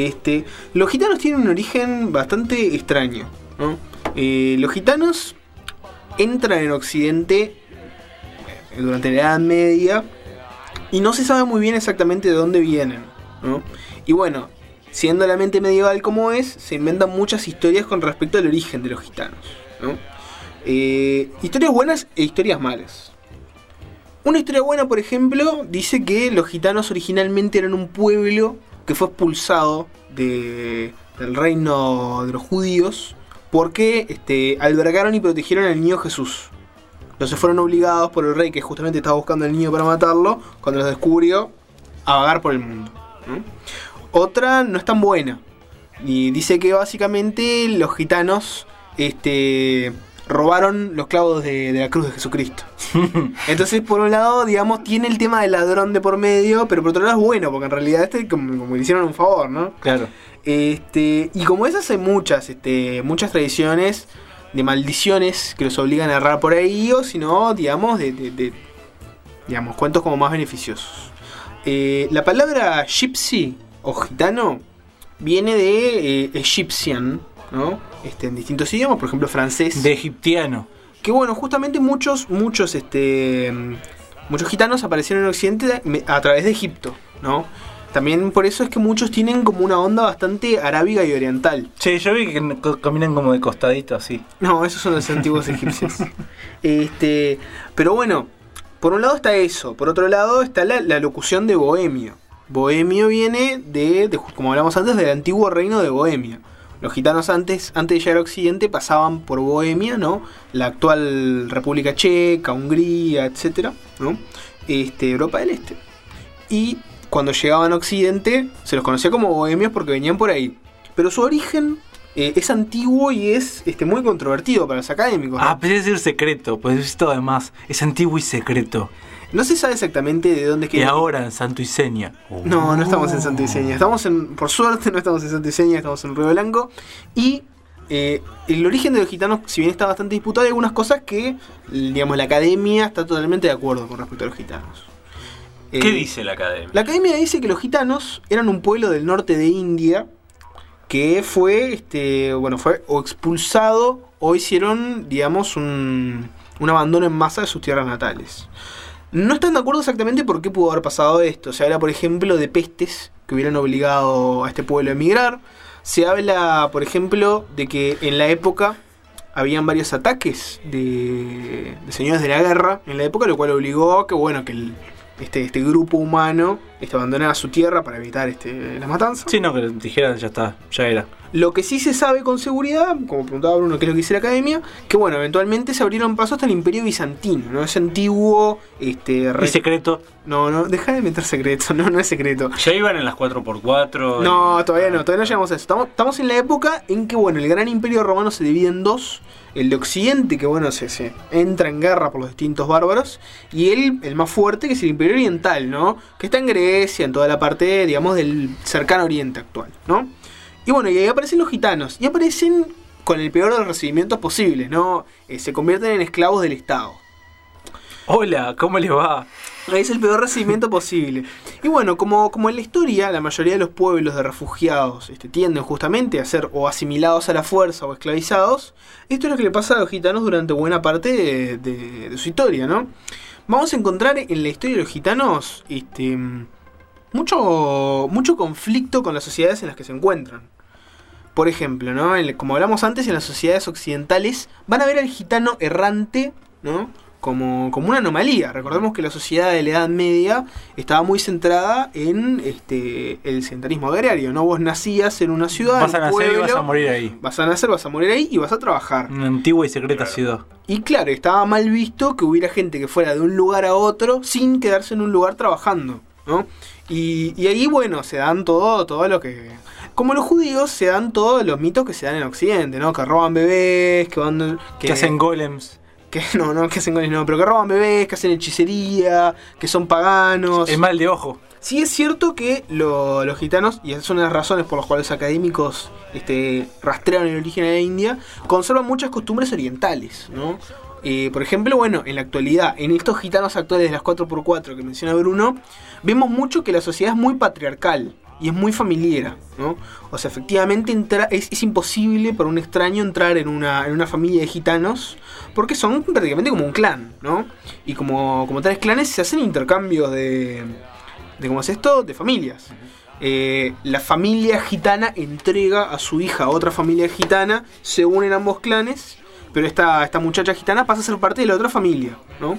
Los gitanos tienen un origen bastante extraño, ¿no? Los gitanos entran en Occidente durante la Edad Media y no se sabe muy bien exactamente de dónde vienen, ¿no? Y bueno, siendo la mente medieval como es, se inventan muchas historias con respecto al origen de los gitanos, ¿no? Historias buenas e historias malas. Una historia buena, por ejemplo, dice que los gitanos originalmente eran un pueblo que fue expulsado del reino de los judíos porque albergaron y protegieron al niño Jesús. Entonces fueron obligados por el rey, que justamente estaba buscando al niño para matarlo, cuando los descubrió, a vagar por el mundo, ¿no? Otra no es tan buena, y dice que básicamente los gitanos robaron los clavos de la cruz de Jesucristo. Entonces, por un lado, digamos, tiene el tema del ladrón de por medio, pero por otro lado es bueno, porque en realidad como le hicieron un favor, ¿no? Claro. Y como esas hay muchas tradiciones de maldiciones que los obligan a errar por ahí, o si no, digamos, digamos, cuentos como más beneficiosos. La palabra gypsy o gitano viene de Egyptian, ¿no? En distintos idiomas, por ejemplo francés. De egiptiano. Que bueno, justamente muchos gitanos aparecieron en Occidente a través de Egipto, ¿no? También por eso es que muchos tienen como una onda bastante arábiga y oriental. Sí, yo vi que caminan como de costadito así. No, esos son los antiguos egipcios. Pero bueno, por un lado está eso, por otro lado está la locución de bohemio. Bohemio viene como hablamos antes, del antiguo reino de Bohemia. Los gitanos antes de llegar a Occidente pasaban por Bohemia, ¿no? La actual República Checa, Hungría, etcétera, ¿no? Europa del Este. Y cuando llegaban a Occidente se los conocía como bohemios porque venían por ahí. Pero su origen es antiguo y es muy controvertido para los académicos, ¿no? Ah, pensé decir secreto, pues es todo además. Es antiguo y secreto. No se sabe exactamente de dónde es que... Y ahora en Santo Iseña. No estamos en Santo Iseña. Por suerte no estamos en Santo Iseña, estamos en Río Blanco. Y el origen de los gitanos, si bien está bastante disputado, hay algunas cosas que, digamos, la academia está totalmente de acuerdo con respecto a los gitanos. ¿Qué dice la academia? La academia dice que los gitanos eran un pueblo del norte de India que fue o expulsado o hicieron, digamos, un abandono en masa de sus tierras natales. No están de acuerdo exactamente por qué pudo haber pasado esto. Se habla, por ejemplo, de pestes que hubieran obligado a este pueblo a emigrar. Se habla, por ejemplo, de que en la época habían varios ataques de señores de la guerra en la época, lo cual obligó a que este grupo humano abandonara su tierra para evitar la matanza. Sí, no, que le dijeran ya está, ya era. Lo que sí se sabe con seguridad, como preguntaba Bruno, qué es lo que dice la academia, que bueno, eventualmente se abrieron pasos hasta el Imperio Bizantino, ¿no? Ese antiguo... ¿Y secreto? No, deja de meter secreto, no es secreto. ¿Ya iban en las 4x4? No, todavía no llegamos a eso. Estamos en la época en que, bueno, el gran Imperio Romano se divide en dos. El de Occidente, que bueno, se entra en guerra por los distintos bárbaros, y el más fuerte, que es el Imperio Oriental, ¿no? Que está en Grecia, en toda la parte, digamos, del cercano Oriente actual, ¿no? Y bueno, y ahí aparecen los gitanos, y aparecen con el peor de los recibimientos posibles, ¿no? Se convierten en esclavos del Estado. Hola, ¿cómo les va? Es el peor recibimiento posible. Y bueno, como en la historia, la mayoría de los pueblos de refugiados tienden justamente a ser o asimilados a la fuerza o esclavizados, esto es lo que le pasa a los gitanos durante buena parte de su historia, ¿no? Vamos a encontrar en la historia de los gitanos mucho conflicto con las sociedades en las que se encuentran. Por ejemplo, ¿no? Como hablamos antes, en las sociedades occidentales van a ver al gitano errante, ¿no? Como una anomalía. Recordemos que la sociedad de la Edad Media estaba muy centrada en el sedentarismo agrario, ¿no? Vos nacías en una ciudad, vas a nacer y vas a morir ahí. Vas a nacer, vas a morir ahí y vas a trabajar. Una antigua y secreta ciudad. Y claro, estaba mal visto que hubiera gente que fuera de un lugar a otro sin quedarse en un lugar trabajando, ¿no? Y ahí, bueno, se dan todo lo que... Como los judíos, se dan todos los mitos que se dan en Occidente, ¿no? Que roban bebés, que hacen golems. Que hacen golems, no, pero que roban bebés, que hacen hechicería, que son paganos. El mal de ojo. Sí es cierto que los gitanos, y esas son las razones por las cuales los académicos rastrean el origen de la India, conservan muchas costumbres orientales, ¿no? Por ejemplo, bueno, en la actualidad, en estos gitanos actuales de las 4x4 que menciona Bruno, vemos mucho que la sociedad es muy patriarcal, y es muy familiar, ¿no? O sea, efectivamente es imposible para un extraño entrar en una familia de gitanos, porque son prácticamente como un clan, ¿no? Y como tales clanes se hacen intercambios de ¿cómo es esto? De familias. La familia gitana entrega a su hija a otra familia gitana, se unen ambos clanes, pero esta muchacha gitana pasa a ser parte de la otra familia, ¿no?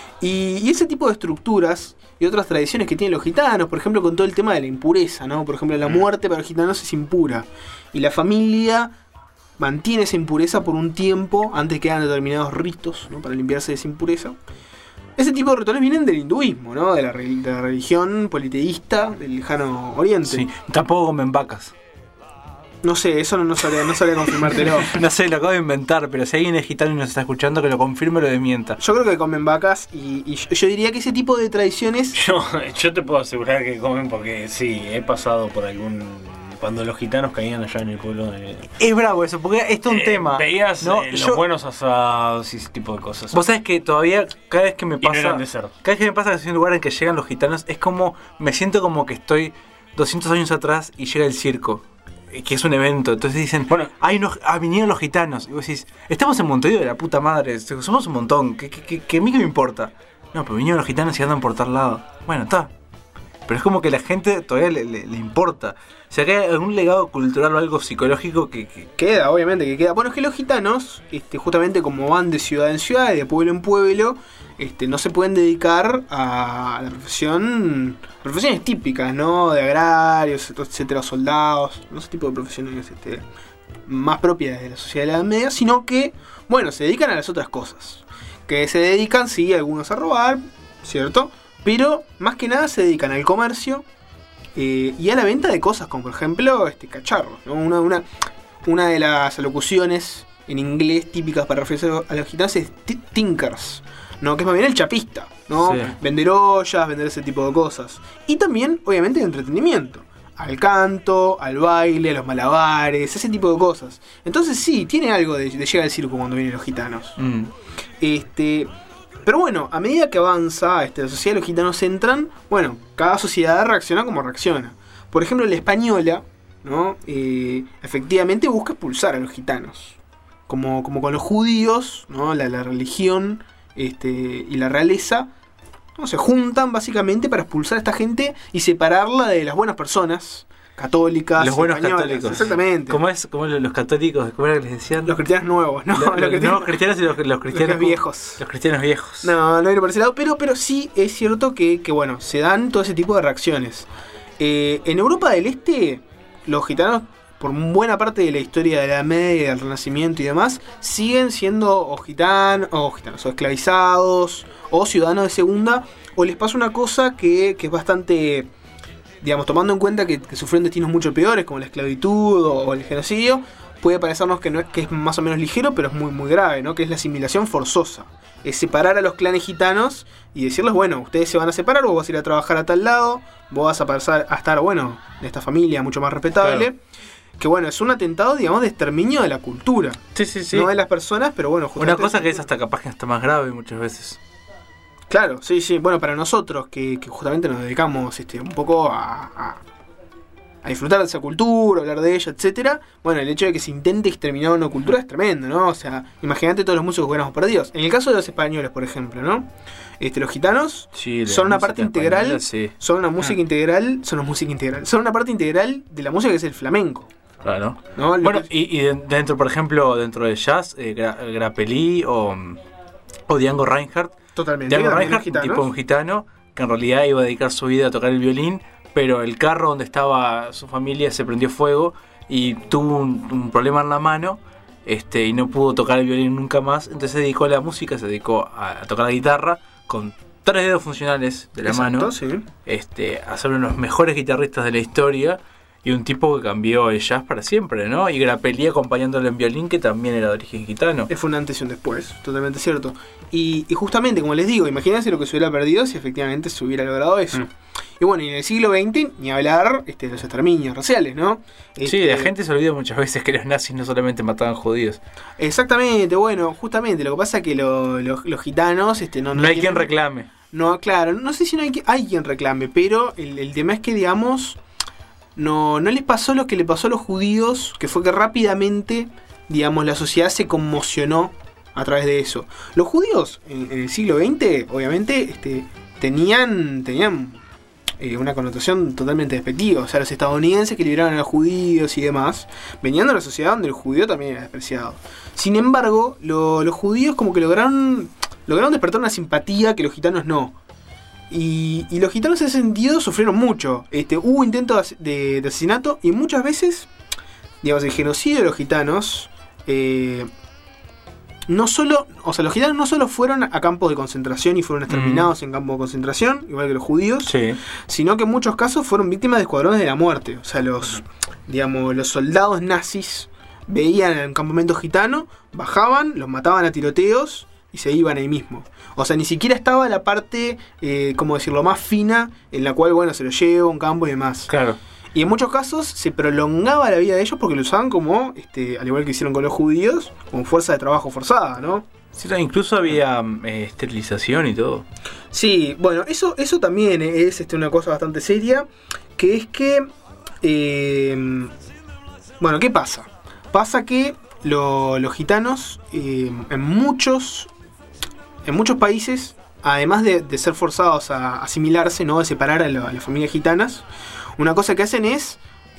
Y ese tipo de estructuras y otras tradiciones que tienen los gitanos, por ejemplo, con todo el tema de la impureza, ¿no? Por ejemplo, la muerte para los gitanos es impura. Y la familia mantiene esa impureza por un tiempo antes que hagan determinados ritos, ¿no? Para limpiarse de esa impureza. Ese tipo de rituales vienen del hinduismo, ¿no? De la religión politeísta del lejano oriente. Sí, tampoco comen vacas. No sé, eso no sabría confirmártelo. No sé, lo acabo de inventar, pero si alguien es gitano y nos está escuchando, que lo confirme o lo desmienta. Yo creo que comen vacas y yo diría que ese tipo de tradiciones... Yo te puedo asegurar que comen porque sí, he pasado por cuando los gitanos caían allá en el pueblo de... Es bravo eso, porque esto es un tema. Veías ¿no? los buenos asados y ese tipo de cosas. Vos sabés que todavía, cada vez que me pasa... Y no eran de cerdo. Cada vez que me pasa que estoy en un lugar en que llegan los gitanos, es como... Me siento como que estoy 200 años atrás y llega el circo. Que es un evento, entonces dicen, bueno, vinieron los gitanos. Y vos decís, estamos en Montevideo de la puta madre, somos un montón, ¿qué a mí qué me importa? No, pero vinieron los gitanos y andan por tal lado. Bueno, está. Pero es como que la gente todavía le importa. O sea, que hay algún legado cultural o algo psicológico que... Queda, obviamente que queda. Bueno, es que los gitanos, justamente como van de ciudad en ciudad y de pueblo en pueblo, no se pueden dedicar a la profesiones típicas, ¿no? De agrarios, etcétera, soldados, ¿no? Ese tipo de profesiones más propias de la sociedad de la Edad Media, sino que, bueno, se dedican a las otras cosas. Que se dedican, sí, algunos a robar, ¿cierto? Pero más que nada se dedican al comercio y a la venta de cosas, como por ejemplo cacharros, ¿no? Una de las alocuciones en inglés típicas para referirse a los gitanos es tinkers, ¿no? Que es más bien el chapista, ¿no? Sí. Vender ollas, vender ese tipo de cosas. Y también, obviamente, el entretenimiento. Al canto, al baile, a los malabares, ese tipo de cosas. Entonces sí, tiene algo de llegar al circo cuando vienen los gitanos. Pero bueno, a medida que avanza la sociedad, los gitanos entran, bueno, cada sociedad reacciona como reacciona. Por ejemplo, la española, ¿no? Efectivamente busca expulsar a los gitanos. Como con los judíos, ¿no? La religión y la realeza, ¿no? Se juntan básicamente para expulsar a esta gente y separarla de las buenas personas católicas. Los buenos españolas. católicos. Exactamente. ¿Cómo los católicos? ¿Cómo era que les decían? Los cristianos nuevos, ¿no? Los cristianos y los cristianos viejos. Los cristianos viejos. No viene por ese lado, pero sí es cierto que bueno, se dan todo ese tipo de reacciones. En Europa del Este, los gitanos, por buena parte de la historia de la Edad Media, del Renacimiento y demás, siguen siendo o gitanos, o esclavizados, o ciudadanos de segunda, o les pasa una cosa que es bastante, digamos, tomando en cuenta que sufrieron destinos mucho peores, como la esclavitud o el genocidio, puede parecernos que es más o menos ligero, pero es muy, muy grave, ¿no? Que es la asimilación forzosa. Es separar a los clanes gitanos y decirles, bueno, ustedes se van a separar, vos vas a ir a trabajar a tal lado, vos vas a pasar a estar, bueno, en esta familia mucho más respetable. Claro. Que bueno, es un atentado, digamos, de exterminio de la cultura. Sí. No de las personas, pero bueno, una cosa que es hasta capaz que hasta más grave muchas veces. Claro, sí. Bueno, para nosotros que justamente nos dedicamos un poco a disfrutar de esa cultura, hablar de ella, etcétera. Bueno, el hecho de que se intente exterminar una cultura es tremendo, ¿no? O sea, imagínate todos los músicos que hubiéramos perdidos. En el caso de los españoles, por ejemplo, ¿no? Los gitanos son una parte integral, son una música integral, son una parte integral de la música que es el flamenco. Claro. ¿No? Bueno, y dentro, por ejemplo, dentro del jazz, Grappelli o Django Reinhardt. Totalmente. Django Reinhardt, un gitano que en realidad iba a dedicar su vida a tocar el violín, pero el carro donde estaba su familia se prendió fuego y tuvo un problema en la mano, y no pudo tocar el violín nunca más. Entonces se dedicó a la música, se dedicó a tocar la guitarra con 3 dedos funcionales de la mano, sí. A ser uno de los mejores guitarristas de la historia y un tipo que cambió el jazz para siempre, ¿no? Y Grappelli acompañándolo en violín, que también era de origen gitano. Fue un antes y un después, totalmente cierto. Y justamente, como les digo, imagínense lo que se hubiera perdido si efectivamente se hubiera logrado eso. Y bueno, y en el siglo XX, ni hablar de los exterminios raciales, ¿no? Sí, la gente se olvida muchas veces que los nazis no solamente mataban judíos. Exactamente, bueno, justamente, lo que pasa es que los gitanos no hay quien reclame. No, claro, no sé si hay quien reclame, pero el tema es que, digamos, no les pasó lo que le pasó a los judíos, que fue que rápidamente, digamos, la sociedad se conmocionó a través de eso. Los judíos en el siglo XX, obviamente, tenían una connotación totalmente despectiva. O sea, los estadounidenses que liberaron a los judíos y demás venían de una sociedad donde el judío también era despreciado. Sin embargo, los judíos como que lograron despertar una simpatía que los gitanos no. Y los gitanos en ese sentido sufrieron mucho. Hubo intentos de asesinato y muchas veces, digamos, el genocidio de los gitanos... los gitanos no solo fueron a campos de concentración y fueron exterminados en campos de concentración, igual que los judíos, sino que en muchos casos fueron víctimas de escuadrones de la muerte. O sea, los soldados nazis veían el campamento gitano, bajaban, los mataban a tiroteos y se iban ahí mismo. O sea, ni siquiera estaba la parte, como decirlo, más fina, en la cual, bueno, se los lleva a un campo y demás. Claro. Y en muchos casos se prolongaba la vida de ellos porque lo usaban como, al igual que hicieron con los judíos, como fuerza de trabajo forzada, ¿no? Sí, incluso había esterilización y todo. Sí, bueno, eso también es una cosa bastante seria, que es que, bueno, ¿qué pasa? Pasa que los gitanos en muchos países, además de ser forzados a asimilarse, ¿no? De separar a las familias gitanas, una cosa que hacen es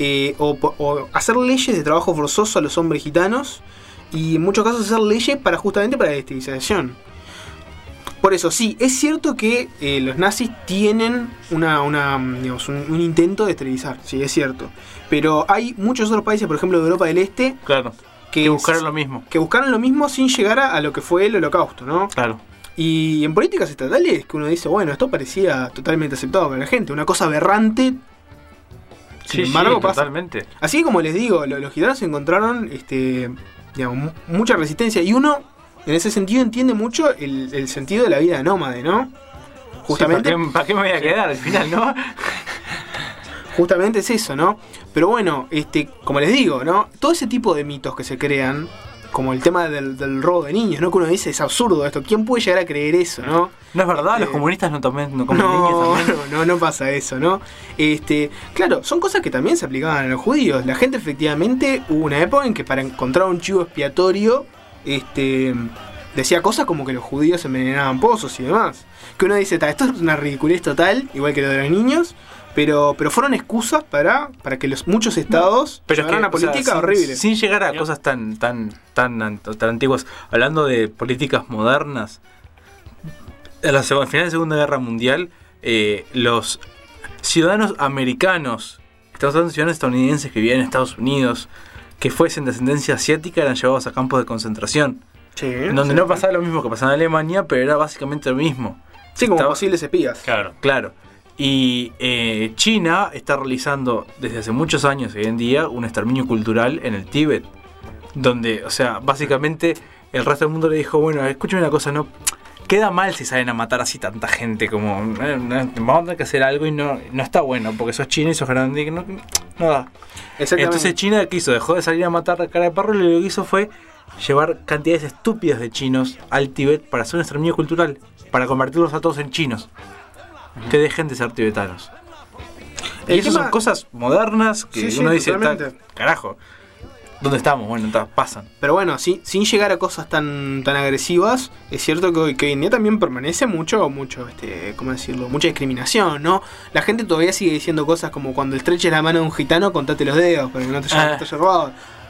o hacer leyes de trabajo forzoso a los hombres gitanos y en muchos casos hacer leyes justamente para la esterilización. Por eso sí, es cierto que los nazis tienen un intento de esterilizar, sí, es cierto. Pero hay muchos otros países, por ejemplo de Europa del Este, que buscaron lo mismo. Que buscaron lo mismo sin llegar a lo que fue el Holocausto, ¿no? Claro. Y en políticas estatales que uno dice, bueno, esto parecía totalmente aceptado para la gente, una cosa aberrante. Sin embargo, pasa. Totalmente. Así que como les digo, los gitanos encontraron mucha resistencia. Y uno, en ese sentido, entiende mucho el sentido de la vida nómade, ¿no? Justamente. Sí, ¿para qué me voy a quedar al final, no? Justamente es eso, ¿no? Pero bueno, como les digo, ¿no? Todo ese tipo de mitos que se crean, como el tema del robo de niños, ¿no? Que uno dice, es absurdo esto. ¿Quién puede llegar a creer eso, no? No es verdad, los comunistas no comen niños también. No pasa eso, ¿no? Claro, son cosas que también se aplicaban a los judíos. La gente efectivamente, hubo una época en que para encontrar un chivo expiatorio, decía cosas como que los judíos envenenaban pozos y demás. Que uno dice, esto es una ridiculez total, igual que lo de los niños. Pero fueron excusas para que muchos estados llevaran una política horrible. Sin llegar a cosas tan antiguas, hablando de políticas modernas, al final de la Segunda Guerra Mundial, los ciudadanos americanos, estamos hablando de ciudadanos estadounidenses que vivían en Estados Unidos, que fuesen de ascendencia asiática, eran llevados a campos de concentración. Donde no pasaba lo mismo que pasaba en Alemania, pero era básicamente lo mismo. Sí, como posibles espías. Claro. Y China está realizando desde hace muchos años, hoy en día, un exterminio cultural en el Tíbet. Donde, o sea, básicamente el resto del mundo le dijo, bueno, escúchame una cosa, no queda mal si salen a matar así tanta gente, como vamos a tener que hacer algo y no está bueno, porque sos China y sos grande y no da. Entonces China, ¿qué hizo? Dejó de salir a matar a cara de perro y lo que hizo fue llevar cantidades estúpidas de chinos al Tíbet para hacer un exterminio cultural, para convertirlos a todos en chinos. Que dejen de ser tibetanos. Y esas son cosas modernas que uno dice, carajo, ¿dónde estamos? Bueno, pasan. Pero bueno, sin llegar a cosas tan agresivas, es cierto que hoy en día también permanece mucho, ¿cómo decirlo? Mucha discriminación, ¿no? La gente todavía sigue diciendo cosas como cuando estreches la mano de un gitano, contate los dedos para que no te haya robado.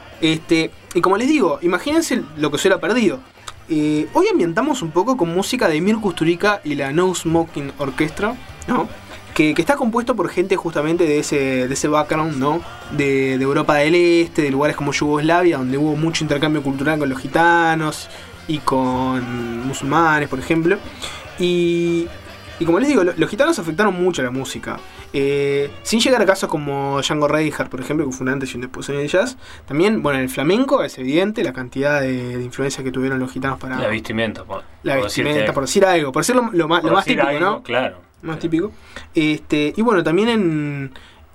Y como les digo, imagínense lo que se hubiera perdido. Hoy ambientamos un poco con música de Emir Kusturica y la No Smoking Orchestra, ¿no? Que está compuesto por gente justamente de ese background, ¿no? De Europa del Este, de lugares como Yugoslavia, donde hubo mucho intercambio cultural con los gitanos y con musulmanes, por ejemplo. Y como les digo, los gitanos afectaron mucho a la música. Sin llegar a casos como Django Reinhardt, por ejemplo, que fue un antes y un después en el jazz. También, bueno, en el flamenco es evidente la cantidad de influencia que tuvieron los gitanos para... La vestimenta, por decir algo. Por ser lo más típico, algo, ¿no? Claro. Más típico. Y bueno, también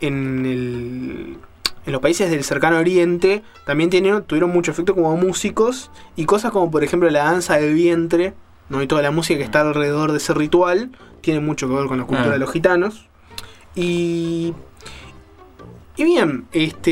en los países del cercano oriente también tuvieron mucho efecto como músicos. Y cosas como, por ejemplo, la danza del vientre, ¿no? Y toda la música que está alrededor de ese ritual tiene mucho que ver con la cultura de los gitanos. Y Y bien,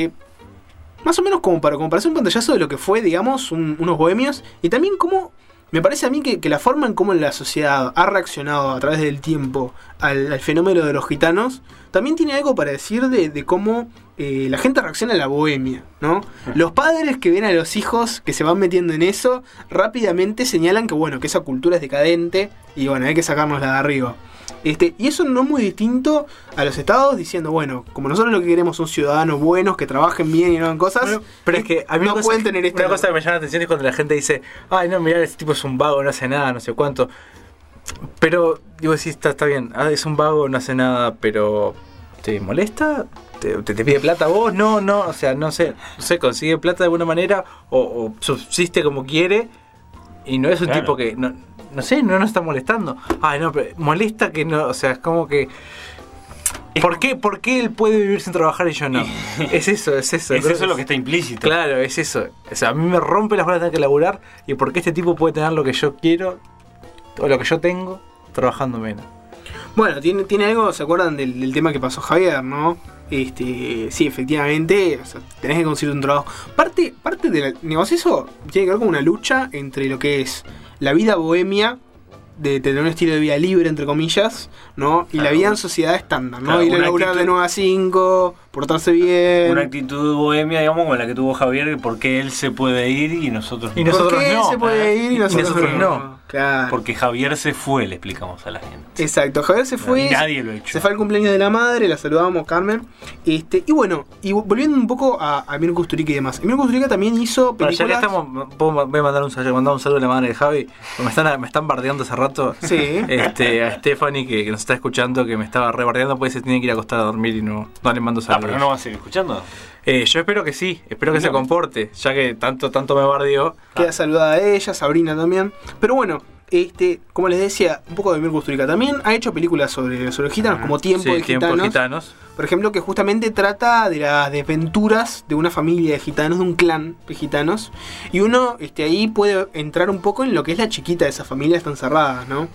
más o menos como para hacer un pantallazo de lo que fue, digamos, unos bohemios, y también cómo me parece a mí que la forma en cómo la sociedad ha reaccionado a través del tiempo al fenómeno de los gitanos, también tiene algo para decir de cómo la gente reacciona a la bohemia, ¿no? Los padres que ven a los hijos que se van metiendo en eso, rápidamente señalan que, bueno, que esa cultura es decadente y, bueno, hay que sacárnosla de arriba. Y eso no es muy distinto a los estados diciendo, bueno, como nosotros lo que queremos son ciudadanos buenos, que trabajen bien y no hagan cosas, bueno, pero es que a mí no pueden tener esto. Una cosa que me llama la atención es cuando la gente dice, ay no, mirá, ese tipo es un vago, no hace nada, no sé cuánto. Pero, digo, sí, está bien, es un vago, no hace nada, pero ¿te molesta? ¿Te pide plata a vos? No, o sea, no sé, consigue plata de alguna manera o subsiste como quiere y no es un tipo que... No sé, no nos está molestando. Ay, no, pero molesta que no, o sea, es como que... ¿Por qué él puede vivir sin trabajar y yo no? Es eso. Es eso lo que está implícito. Claro, es eso. O sea, a mí me rompe las bolas tener que laburar y por qué este tipo puede tener lo que yo quiero o lo que yo tengo trabajando menos. Bueno, tiene algo, ¿se acuerdan del tema que pasó Javier, no? Sí, efectivamente, o sea, tenés que conseguir un trabajo. Parte del negocio, eso tiene que ver con una lucha entre lo que es la vida bohemia, de tener un estilo de vida libre, entre comillas, ¿no? Y la vida en sociedad estándar, ¿no? Claro, ir a laburar de 9 a 5, portarse bien. Una actitud bohemia, digamos, como la que tuvo Javier, porque él se puede ir y nosotros no. ¿Por qué él se puede ir y nosotros no? Claro. Porque Javier se fue, le explicamos a la gente. Exacto, Javier se fue. Y nadie lo ha hecho. Se fue al cumpleaños de la madre, la saludamos, Carmen. Y bueno, y volviendo un poco a Emilio Kusturica y demás. Emilio Kusturica también hizo películas. Ya que estamos, voy a mandar un saludo a la madre de Javi. Me están bardeando hace rato. Sí. A Stephanie que nos está escuchando, que me estaba rebardeando, pues se tiene que ir a acostar a dormir y no le mando saludos. Pero no va a seguir escuchando. Yo espero que sí, se comporte, ya que tanto me bardeó. Queda saludada a ella, Sabrina también. Pero bueno, como les decía, un poco de Emilio Kusturica. También ha hecho películas sobre gitanos, como Tiempo de Gitanos. Por ejemplo, que justamente trata de las desventuras de una familia de gitanos, de un clan de gitanos. Y uno ahí puede entrar un poco en lo que es la chiquita de esas familias tan cerradas, ¿no?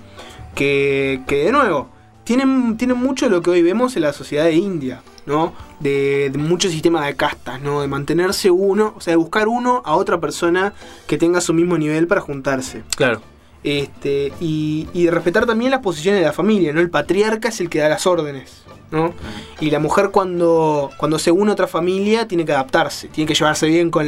Que de nuevo, tienen mucho de lo que hoy vemos en la sociedad de India, ¿no? De mucho sistema de castas, ¿no? De mantenerse uno, o sea, de buscar uno a otra persona que tenga su mismo nivel para juntarse. Claro. Y de respetar también las posiciones de la familia, ¿no? El patriarca es el que da las órdenes, ¿no? Y la mujer cuando se une a otra familia tiene que adaptarse, tiene que llevarse bien con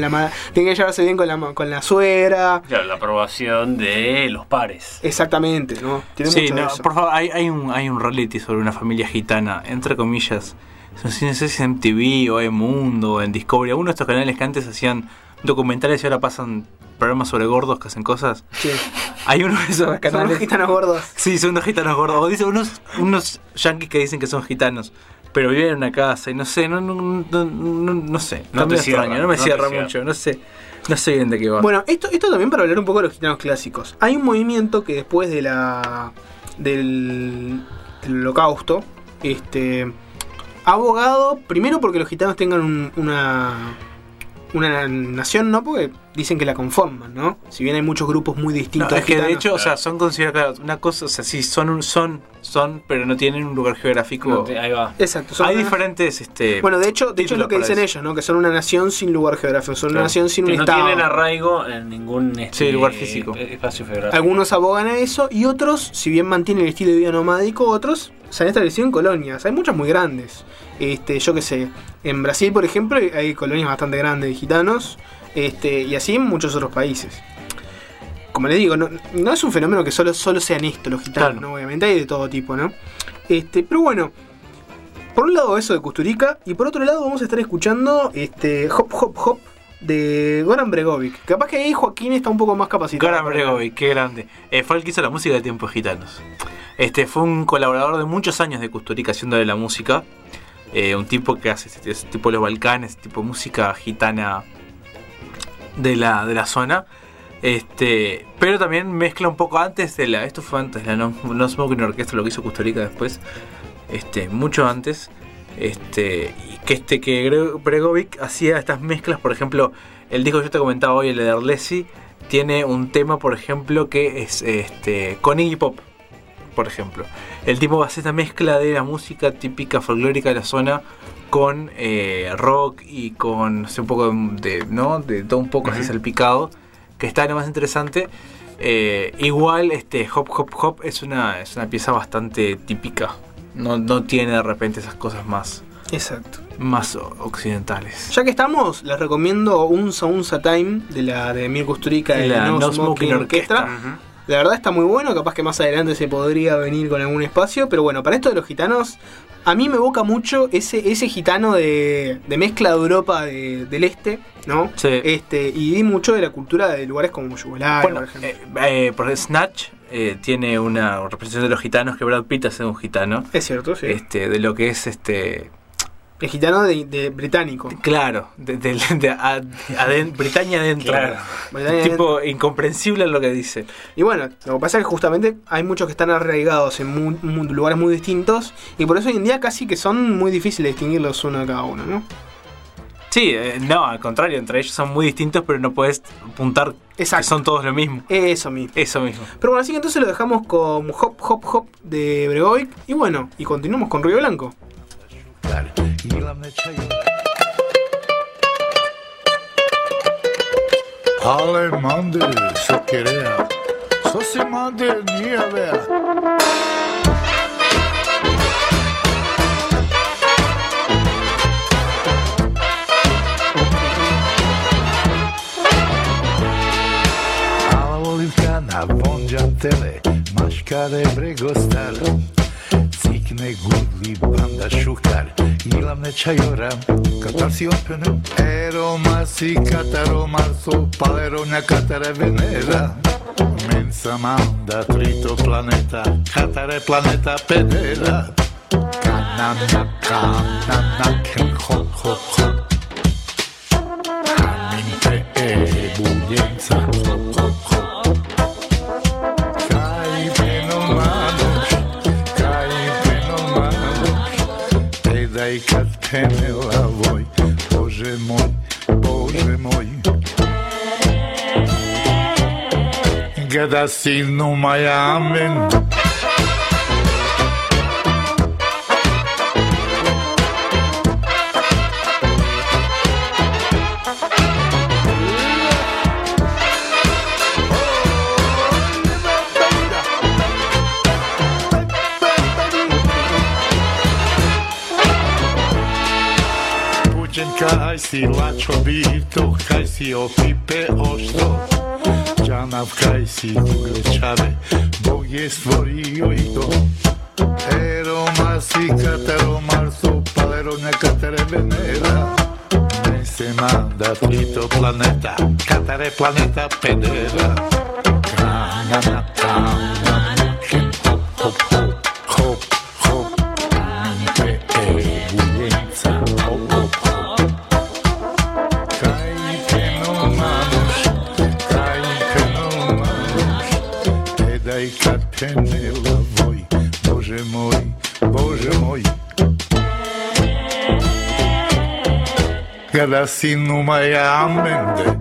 la suegra. Claro, la aprobación de los pares. Exactamente, ¿no? Tiene mucho de eso. Por favor, hay un reality sobre una familia gitana, entre comillas. No sé si es en MTV o en Mundo o en Discovery, alguno de estos canales que antes hacían documentales y ahora pasan programas sobre gordos que hacen cosas. Sí. Hay uno de esos canales. Son unos gitanos gordos. Sí, son unos gitanos gordos. O dicen unos yanquis que dicen que son gitanos, pero viven en una casa y no sé, no sé. No me cierra mucho, no sé bien de qué va. Bueno, esto también para hablar un poco de los gitanos clásicos. Hay un movimiento que después del Holocausto, ha abogado primero porque los gitanos tengan una nación, ¿no? Porque dicen que la conforman, ¿no? Si bien hay muchos grupos muy distintos. No, es que de hecho, o sea, son considerados una cosa, o sea, sí, son, pero no tienen un lugar geográfico. No, ahí va. Exacto. Hay diferentes, bueno, de hecho es lo que dicen ellos, ¿no? Que son una nación sin lugar geográfico, son una nación sin un estado. No tienen arraigo en ningún lugar físico, espacio geográfico. Algunos abogan a eso y otros, si bien mantienen el estilo de vida nomádico, otros se han establecido en colonias. Hay muchas muy grandes. Yo qué sé, en Brasil, por ejemplo, hay colonias bastante grandes de gitanos, y así en muchos otros países. Como les digo, no es un fenómeno que solo sean estos los gitanos, claro, ¿no? Obviamente hay de todo tipo, ¿no? Pero bueno, por un lado eso de Kusturica, y por otro lado vamos a estar escuchando Hop Hop Hop de Goran Bregovic. Capaz que ahí Joaquín está un poco más capacitado. Goran Bregovic, qué grande. Fue el que hizo la música de Tiempos Gitanos. Fue un colaborador de muchos años de Kusturica haciéndole la música. Un tipo que hace ese tipo de los Balcanes, tipo de música gitana de la zona. Pero también mezcla un poco antes de esto fue antes de la No Smoking Orchestra, lo que hizo Kusturica después. Mucho antes. Que Bregovic hacía estas mezclas, por ejemplo, el disco que yo te comentaba hoy, el de Arlesi, tiene un tema, por ejemplo, que es con Iggy Pop, por ejemplo. El tipo hace esta mezcla de la música típica folclórica de la zona con rock y con, no sé, un poco de, ¿no? De todo un poco así salpicado, que está lo más interesante. Igual Hop Hop Hop es una pieza bastante típica. No tiene de repente esas cosas más. Exacto. Más occidentales. Ya que estamos, les recomiendo Unsa Unsa Time de Mirko Kusturica y la No Smoking Orchestra. La verdad está muy bueno, capaz que más adelante se podría venir con algún espacio, pero bueno, para esto de los gitanos, a mí me evoca mucho ese gitano de mezcla de Europa del este, ¿no? Sí. Y mucho de la cultura de lugares como Yugoslavia, bueno, por ejemplo. Porque Snatch tiene una representación de los gitanos, que Brad Pitt hace un gitano. Es cierto, sí. De lo que es el gitano de británico. Claro, Britannia adentro. Claro. Britannia tipo adentro. incomprensible lo que dice. Y bueno, lo que pasa es que justamente hay muchos que están arraigados en lugares muy distintos, y por eso hoy en día casi que son muy difíciles distinguirlos uno de cada uno, ¿no? Sí, no, al contrario, entre ellos son muy distintos, pero no puedes apuntar que son todos lo mismo. Eso mismo. Pero bueno, así que entonces lo dejamos con Hop Hop Hop de Bregovic, y bueno, y continuamos con Ruido Blanco. Ale mande se querea, so se mande nije vea. Ala volivkana, bonđantele, maškare bregostale. Cikne gudli banda šukar, ilamne čajora, katar si openu. Eromasi kataromarso, paleronja katare venera. Mensa manda trito planeta, katare planeta pedera. Kanana, ken hop hop hop. Haminte buljenca, hop hop hop. Kaj daj kad penela voj, Bože moj, Bože moj. Gada sinu maja amen. Kaj si lačo bito, kaj si opipe ošto. Džanav kaj si uglečave, Bog je stvorio i to. Eroma si katero Marso, paleronja katere Venera. Ne se manda trito planeta, katare planeta pedera. Kanana, kanana, ken hop hop hop, hop hop. Minte buljenca, hop hop. Penela voj, Bože moj, Bože moj. Kada si numa ja amende.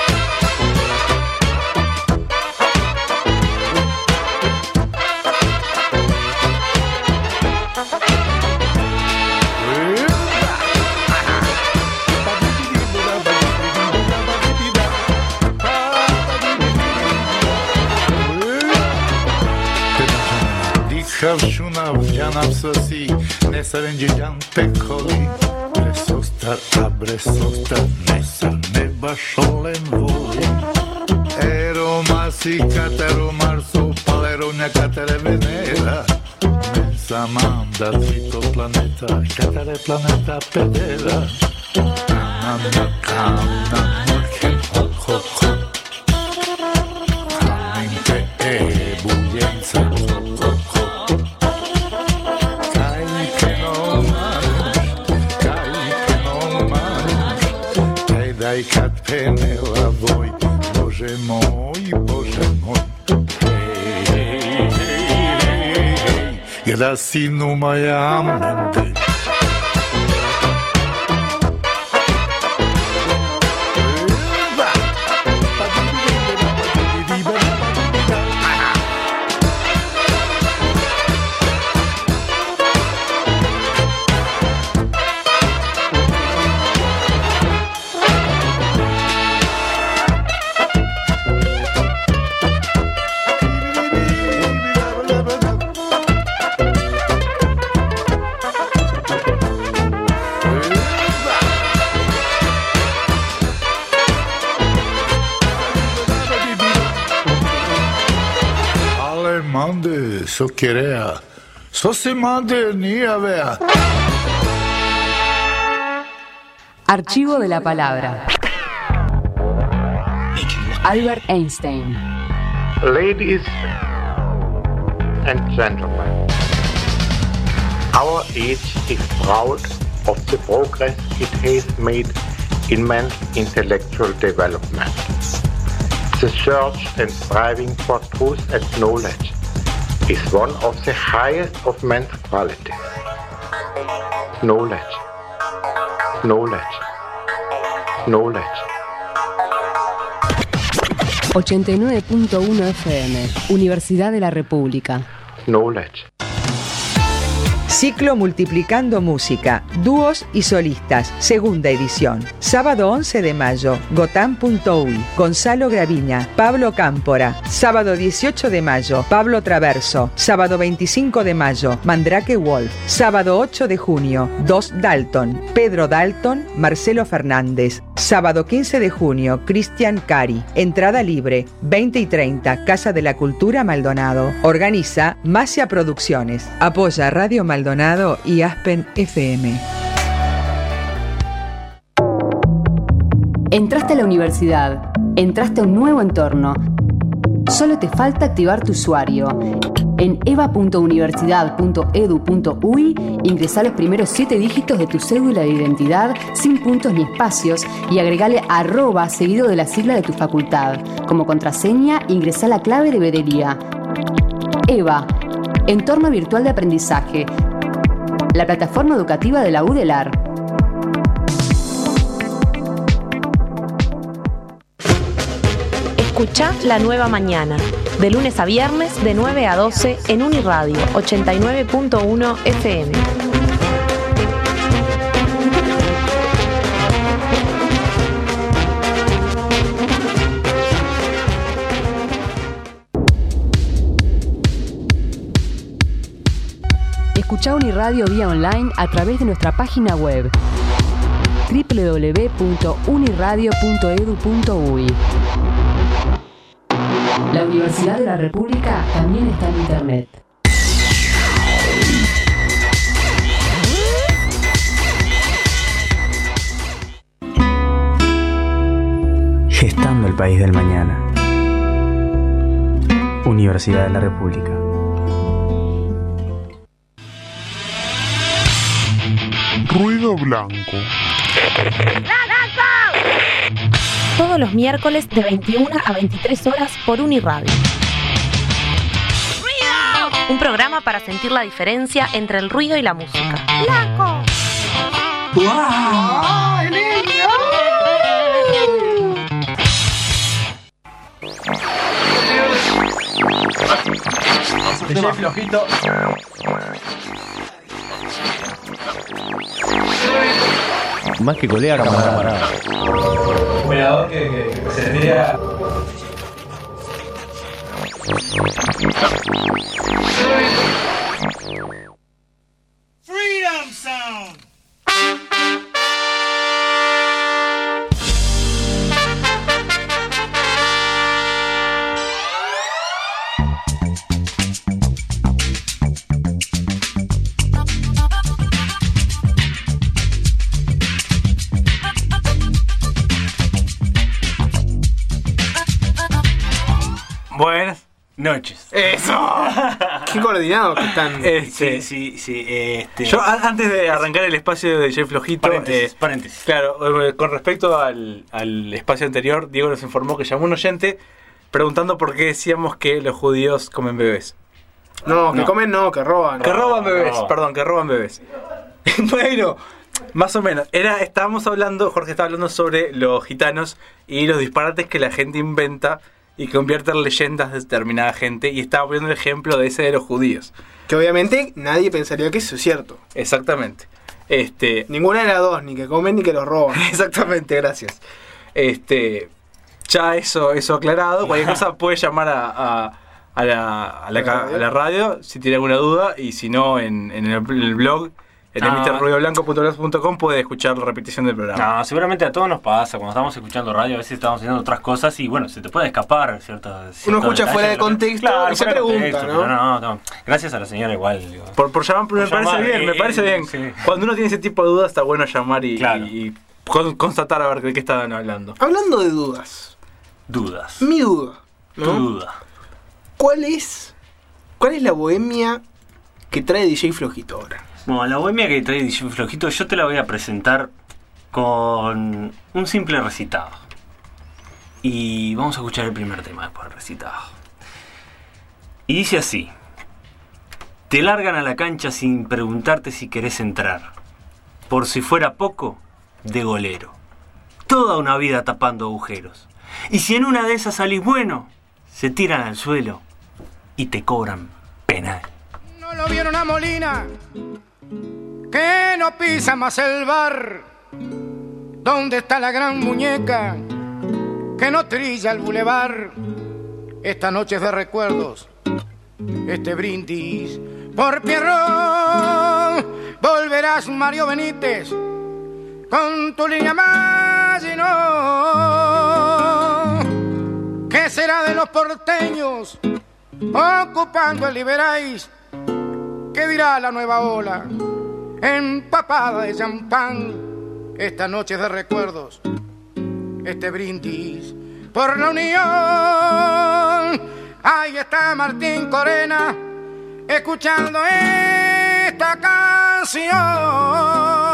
Havşuna canam sosi, ne sarenci can pekoli. Bresostar, a bresostar, ne sar ne baš olen voli. Eromasi katero Marso, paleronja katere Venera. Mensa manda trito planeta, katere planeta pedera. Kanana, kanana, ken hop hop hop. Haminte buljenca, hop hop hop. Daj kad penela voj, Bože moj, Bože moj. Hej, hej, hej, hej, gda si numa ja amende. so querea, so se mande ni a vea. Archivo de la palabra. Albert Einstein. Ladies and gentlemen, our age is proud of the progress it has made in man's intellectual development. The search and striving for truth and knowledge is one of the highest of man's qualities. Knowledge, knowledge, knowledge. 89.1 FM, Universidad de la República. Knowledge. Ciclo Multiplicando Música, Dúos y Solistas, segunda edición. Sábado 11 de mayo, Gotán.uy, Gonzalo Graviña, Pablo Cámpora. Sábado 18 de mayo, Pablo Traverso. Sábado 25 de mayo, Mandrake Wolf. Sábado 8 de junio, Dos Dalton, Pedro Dalton, Marcelo Fernández. Sábado 15 de junio, Cristian Cari. Entrada libre, 20 y 30, Casa de la Cultura Maldonado. Organiza Masia Producciones. Apoya Radio Maldonado y Aspen FM. Entraste a la universidad, entraste a un nuevo entorno. Solo te falta activar tu usuario. En eva.universidad.edu.uy ingresá los primeros 7 dígitos de tu cédula de identidad sin puntos ni espacios y agregale @ seguido de la sigla de tu facultad. Como contraseña, ingresá la clave de veeduría. EVA, Entorno Virtual de Aprendizaje, la plataforma educativa de la UDELAR. Escuchá La Nueva Mañana, de lunes a viernes de 9 a 12 en Uniradio 89.1 FM. Escuchá Uniradio vía online a través de nuestra página web www.uniradio.edu.uy. La Universidad de la República también está en Internet. Gestando el país del mañana. Universidad de la República. Ruido blanco. Todos los miércoles de 21 a 23 horas por Uniradio. Un programa para sentir la diferencia entre el ruido y la música. ¡Blanco! ¡Wow! DJ Flojito. Más que colega, camarada. Operador que se tendría. Freedom Sound. Buenas noches. ¡Eso! ¡Qué coordinado que están! Sí. Yo antes de arrancar el espacio de DJ Flojito, paréntesis. Claro, con respecto al espacio anterior, Diego nos informó que llamó un oyente preguntando por qué decíamos que los judíos comen bebés. No, que comen no, que roban. Que roban bebés, perdón, que roban bebés. Bueno, más o menos. Estábamos hablando, Jorge estaba hablando sobre los gitanos y los disparates que la gente inventa y convierte en leyendas de determinada gente, y estaba poniendo el ejemplo de ese de los judíos. Que obviamente nadie pensaría que eso es cierto. Exactamente. Ninguna de las dos, ni que comen ni que los roban. Exactamente, gracias. Ya eso aclarado, cualquier cosa puede llamar a la radio si tiene alguna duda, y si no en el blog en emiterruidoblanco.blog.com puede escuchar la repetición del programa. No, seguramente a todos nos pasa, cuando estamos escuchando radio a veces estamos haciendo otras cosas y bueno, se te puede escapar cierto uno escucha fuera de contexto y se pregunta, ¿no? Pero no. Gracias a la señora igual. Digo. Por llamar, me parece bien. Sí. Cuando uno tiene ese tipo de dudas está bueno llamar y constatar a ver de qué estaban hablando. Hablando de dudas. Mi duda. ¿no? Tu duda. ¿Cuál es la bohemia que trae DJ Flojito ahora? Bueno, la bohemia que trae DJ Flojito yo te la voy a presentar con un simple recitado. Y vamos a escuchar el primer tema después del recitado. Y dice así: te largan a la cancha sin preguntarte si querés entrar. Por si fuera poco, de golero. Toda una vida tapando agujeros. Y si en una de esas salís bueno, se tiran al suelo y te cobran penal. No lo vieron a Molina, que no pisa más el bar. ¿Dónde está la gran muñeca que no trilla el bulevar? Esta noche es de recuerdos, este brindis por Pierrón. Volverás, Mario Benítez, con tu línea Maginot. ¿Qué será de los porteños ocupando el Liberáis? ¿Qué dirá la nueva ola empapada de champán? Esta noche de recuerdos, este brindis por la unión. Ahí está Martín Corena escuchando esta canción.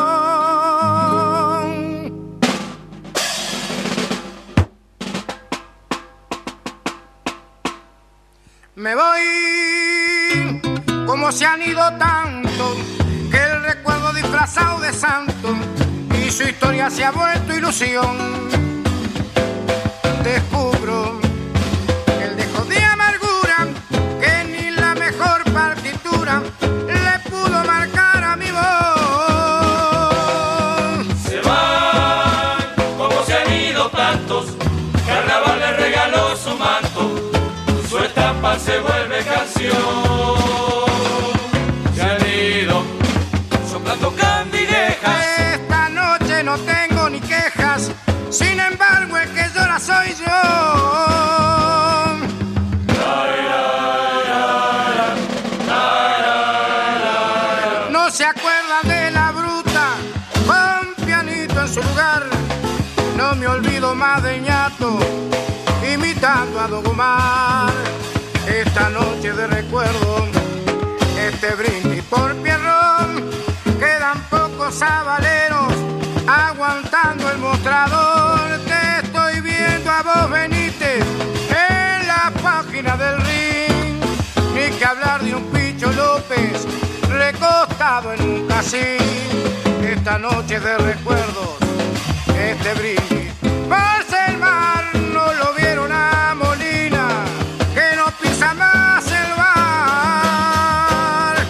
Me voy como se han ido tanto, que el recuerdo disfrazado de santo y su historia se ha vuelto ilusión. Descubro el dejo de amargura que ni la mejor partitura le pudo marcar a mi voz. Se van como se han ido tantos, Carnaval le regaló su manto, su estampa se vuelve canción. Se han ido soplando candilejas. Esta noche no tengo ni quejas, sin embargo el que llora soy yo. No se acuerdan de la bruta con pianito en su lugar. No me olvido más de ñato imitando a Don Omar. Esta noche de recuerdo, este brindis por Pierrón. Quedan pocos sabaleros aguantando el mostrador. Te estoy viendo a vos, Benítez, en la página del ring. Ni que hablar de un Picho López recostado en un casín. Esta noche de recuerdos, este brindis por ser mar. No lo vieron a Molina, que no pisa más el bar.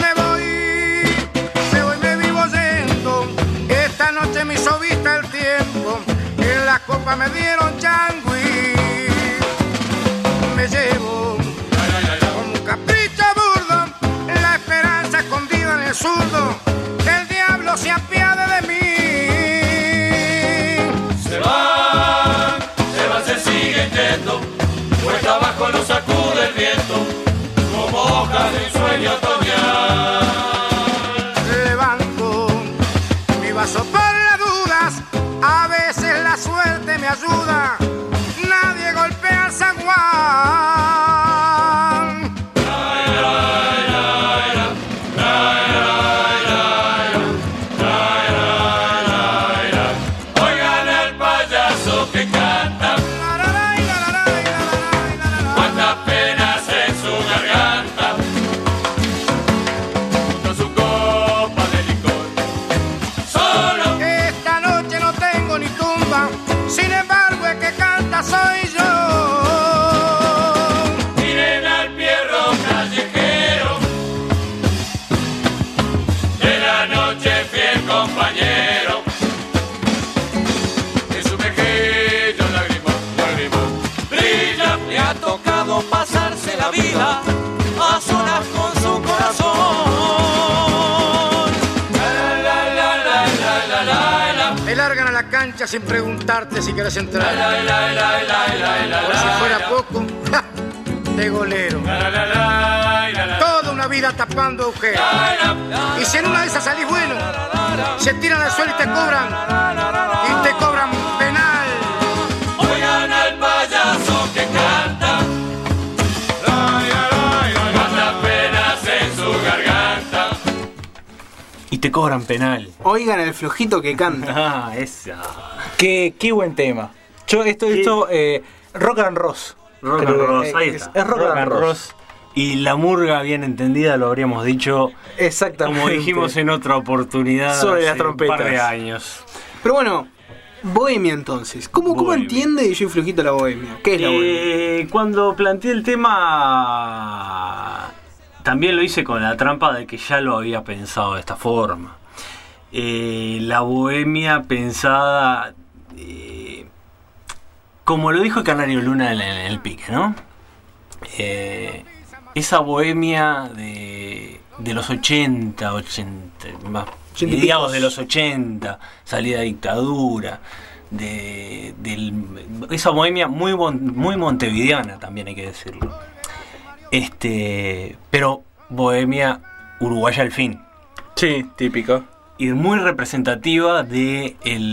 Me vivo yendo. Esta noche me hizo vista el tiempo. En la copa me dieron changui. Me llevo con un capricho burdo la esperanza escondida en el zurdo. Que el diablo se apiade de mí. Se sigue yendo, cuesta abajo lo sacude el viento, como hojas de un sueño otoñal. Levanto mi vaso por las dudas, a veces la suerte me ayuda, nadie golpea al San Juan. Oigan al payaso que canta, cuántas penas en su garganta, junto a su copa de licor. Solo esta noche no tengo ni tumba, sin embargo el que canta soy yo. te largan a la cancha sin preguntarte si quieres entrar. Por si fuera poco, ¡ja! De golero. Toda una vida tapando agujeros. Y si en una de esas salís bueno, se tiran al suelo y te cobran penal. Oigan al payaso que canta, manda penas en su garganta. Y te cobran penal. Oigan el flojito que canta. Esa. Qué buen tema. Rock and Ross. Rock and Ross, ahí está. Es Rock and Ross. Y la murga bien entendida, lo habríamos dicho. Exactamente. Como dijimos en otra oportunidad. Sobre las hace trompetas. Un par de años. Pero bueno, bohemia entonces. ¿Cómo entiende Yo y Flojito la bohemia? ¿Qué es la bohemia? Cuando planteé el tema, también lo hice con la trampa de que ya lo había pensado de esta forma. La bohemia pensada, como lo dijo Canario Luna en el pique, ¿no? Esa bohemia de los 80 mediados de los 80, salida de dictadura, esa bohemia muy montevideana, también hay que decirlo. Pero bohemia uruguaya al fin. Sí, típico. Y muy representativa de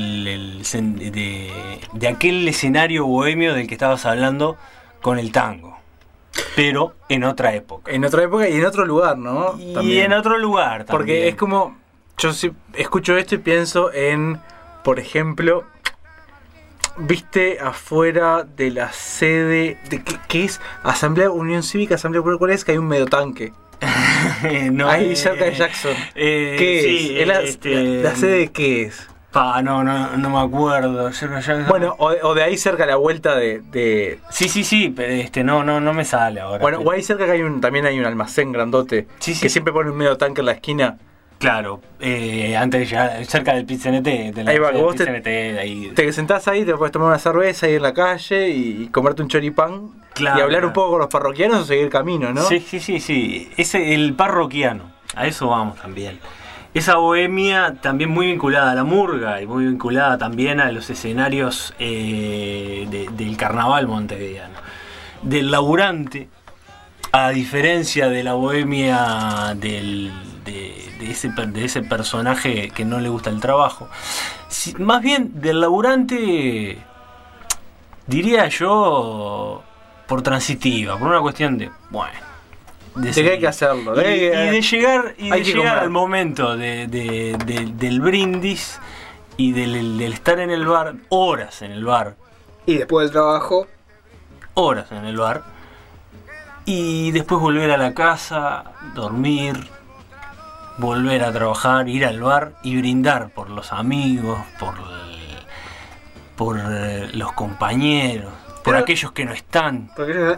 aquel escenario bohemio del que estabas hablando con el tango. Pero en otra época. En otra época y en otro lugar, ¿no? Y en otro lugar también. Porque es como... Yo sí escucho esto y pienso en, por ejemplo, viste afuera de la sede de ¿qué es? Asamblea Unión Cívica, Asamblea Popular, ¿cuál es? Que hay un medotanque. No, ahí cerca de Jackson. ¿Qué sí, es? ¿La sede de qué es? No me acuerdo. Bueno, o de ahí cerca a la vuelta de... Sí, pero no me sale ahora. Bueno, o ahí cerca que también hay un almacén grandote, que siempre pone un medotanque en la esquina. Claro, antes de llegar, cerca del PIT-CNT. Ahí va, vos te sentás ahí, te puedes tomar una cerveza ahí en la calle y comerte un choripán. Claro, y hablar un poco con los parroquianos o seguir el camino, ¿no? Sí. El parroquiano, a eso vamos también. Esa bohemia también muy vinculada a la murga y muy vinculada también a los escenarios del carnaval montevideano. Del laburante, a diferencia de la bohemia de ese personaje que no le gusta el trabajo, más bien del laburante, diría yo, por transitiva, por una cuestión de, de que hay que hacerlo. Y de llegar al momento del brindis y del estar en el bar, horas en el bar. Y después del trabajo, horas en el bar. Y después volver a la casa, dormir, volver a trabajar, ir al bar y brindar por los amigos, por los compañeros, por aquellos que no están.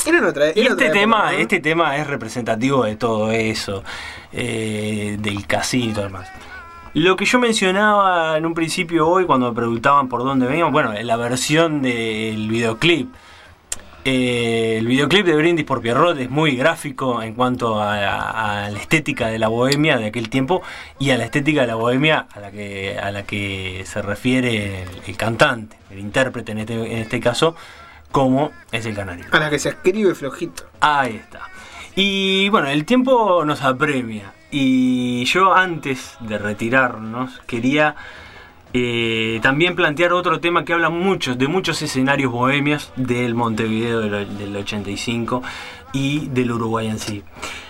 Este tema es representativo de todo eso, del casino y todo demás. Lo que yo mencionaba en un principio hoy, cuando me preguntaban por dónde veníamos, la versión del videoclip. El videoclip de Brindis por Pierrot es muy gráfico en cuanto a la estética de la bohemia de aquel tiempo y a la estética de la bohemia a la que se refiere el cantante, el intérprete en este caso, como es el Canario. A la que se escribe Flojito. Ahí está. Y el tiempo nos apremia. Y yo, antes de retirarnos, quería también plantear otro tema que habla de muchos escenarios bohemios del Montevideo del 85 y del Uruguay en sí.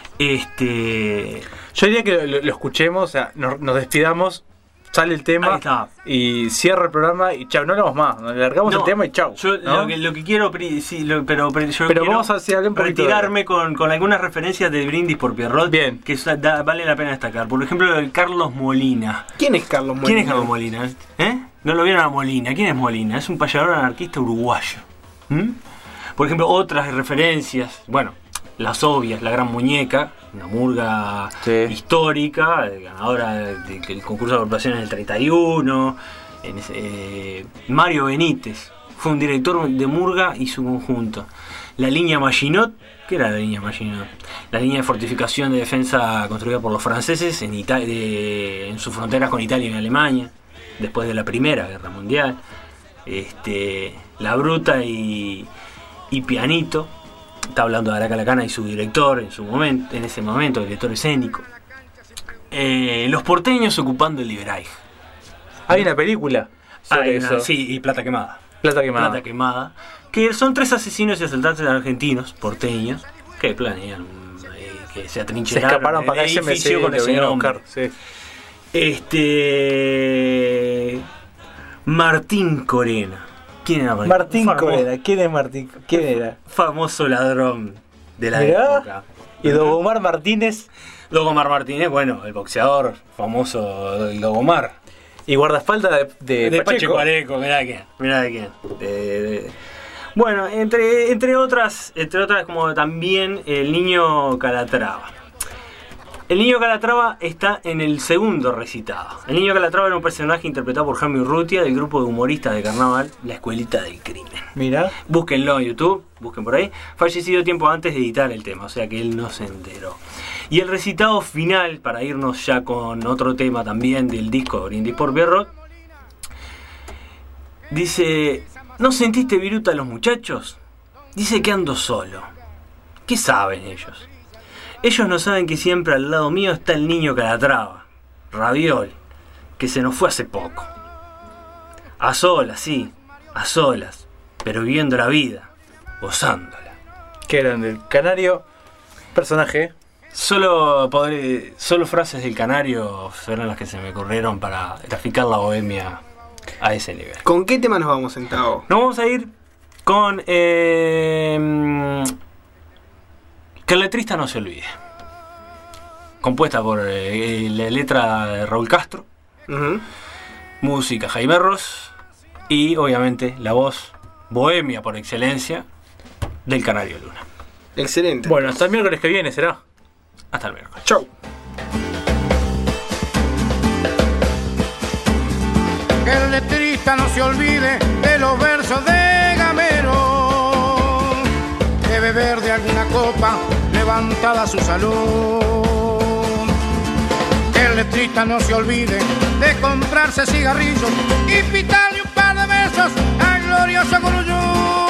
Yo diría que lo escuchemos, o sea, nos despidamos. Sale el tema y cierra el programa y chau, no hablamos más, nos largamos el tema y chau. Yo ¿no? lo que quiero, yo quiero vamos a hacer un retirarme con algunas referencias de Brindis por Pierrot. Bien. Que vale la pena destacar. Por ejemplo, el Carlos Molina. ¿Quién es Carlos Molina? ¿No lo vieron a Molina? ¿Quién es Molina? Es un payador anarquista uruguayo. Por ejemplo, otras referencias, las obvias, La Gran Muñeca, una murga histórica, ganadora del concurso de agrupaciones del 31. Mario Benítez fue un director de murga y su conjunto. La línea Maginot, ¿qué era la línea Maginot? La línea de fortificación de defensa construida por los franceses en sus fronteras con Italia y Alemania. después de la Primera Guerra Mundial. La Bruta y Pianito. Está hablando de Aracalacana y su director en ese momento, director escénico. Los porteños ocupando el Liberaj. Hay una película sobre eso. Sí, y Plata Quemada. Plata Quemada. Que son 3 asesinos y asaltantes argentinos, porteños, que planean que se atrincheraron. Se escaparon para ese edificio con ese nombre. Sí. Martín Corena. ¿Quién era Martín Corena? ¿Quién es Martín? ¿Quién era? Famoso ladrón de la época. ¿Y Dogomar Martínez? Dogomar Martínez, bueno, el boxeador famoso del Dogomar. Y guardaespaldas de Pacheco Areco, mirá de quién. Bueno, entre otras como también el Niño Calatrava. El Niño Calatrava está en el segundo recitado. El Niño Calatrava era un personaje interpretado por Jaime Urrutia del grupo de humoristas de carnaval La Escuelita del Crimen. Mira. Búsquenlo en YouTube, busquen por ahí. Fallecido tiempo antes de editar el tema, o sea que él no se enteró. Y el recitado final, para irnos ya con otro tema también del disco Brindis por Pierrot, dice: ¿no sentiste viruta a los muchachos? Dice que ando solo. ¿Qué saben ellos? Ellos no saben que siempre al lado mío está el Niño Calatrava, Raviol, que se nos fue hace poco. A solas, sí, a solas, pero viviendo la vida, gozándola. ¿Qué eran del Canario? Personaje. Solo frases del Canario fueron las que se me ocurrieron para graficar la bohemia a ese nivel. ¿Con qué tema nos vamos, Centavo? Nos vamos a ir con Que el letrista no se olvide. Compuesta por la letra de Raúl Castro, música Jaime Ross y obviamente la voz bohemia por excelencia del Canario Luna. Excelente. Bueno, hasta el miércoles que viene será. Hasta el miércoles. Chau. Que el letrista no se olvide de los versos de Gamero, de beber de alguna copa levantada su salud. Que el letrista no se olvide de comprarse cigarrillos y pitarle un par de besos al glorioso Guruyú.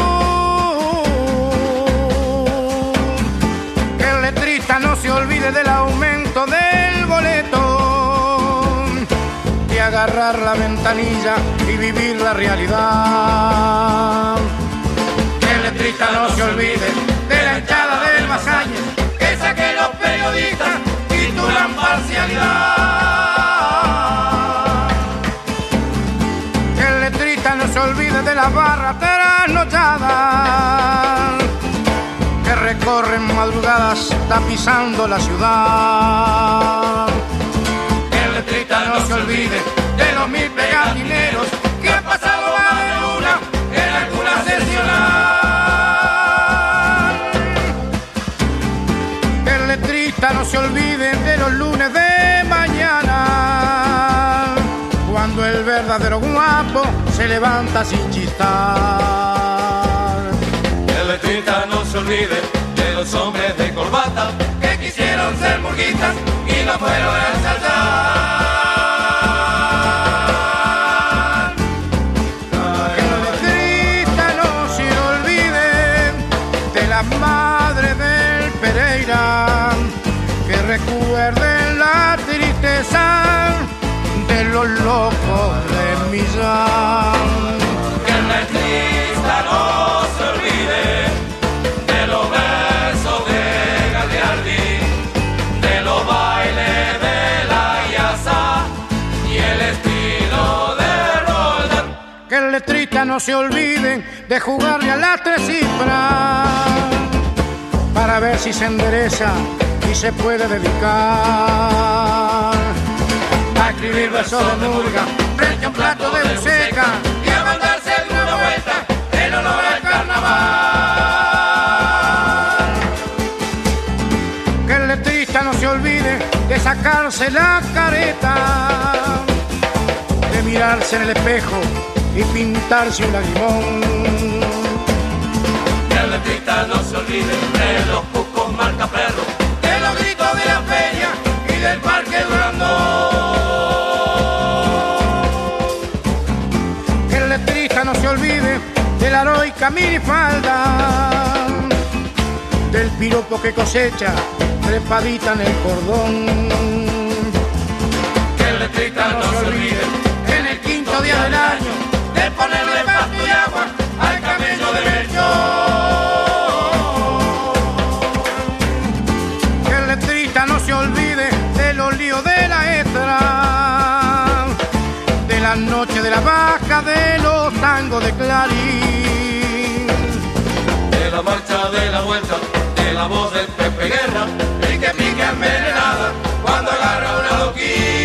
Que el letrista no se olvide del aumento del boleto, de agarrar la ventanilla y vivir la realidad. Que el letrista no se olvide de la hinchada del Masaña, que saque los periodistas titulan parcialidad. Que el letrista no se olvide de las barras trasnochadas, que recorren madrugadas tapizando la ciudad. Que el letrista no se olvide de los 1000 pegatineros que han pasado más de una en alguna sesional. Que el letrista no se olvide de los lunes de mañana, cuando el verdadero guapo se levanta sin chistar. Que el letrista no se olvide de los hombres de corbata que quisieron ser burguistas y no fueron a ensayar. Que el letrista no se olvide de las madres del Pereira, que recuerden la tristeza de los locos de Millán. Que el letrista no se olvide de los versos de Gagliardi, de los bailes de la Iasa y el estilo de Roldán. Que el letrista no se olvide de jugarle a las 3 cifras, para ver si se endereza y se puede dedicar a escribir versos de murga frente a un plato de buceca y a mandarse alguna vuelta en honor al carnaval. Que el letrista no se olvide de sacarse la careta, de mirarse en el espejo y pintarse un lagrimón. Que el letrista no se olvide de los pucos marca perro, de los gritos de la feria y del parque Durandón. no se olvide de la heroica minifalda, del piropo que cosecha trepadita en el cordón. Que el letrista no se olvide en el quinto día del año de ponerle pasto y agua al camello de Melchor. Que el letrista no se olvide de los líos de la extra, de la noche de la vaca, de los tangos de Clarín, de la marcha de la vuelta, de la voz del Pepe Guerra, y que pica envenenada cuando agarra un adoquín.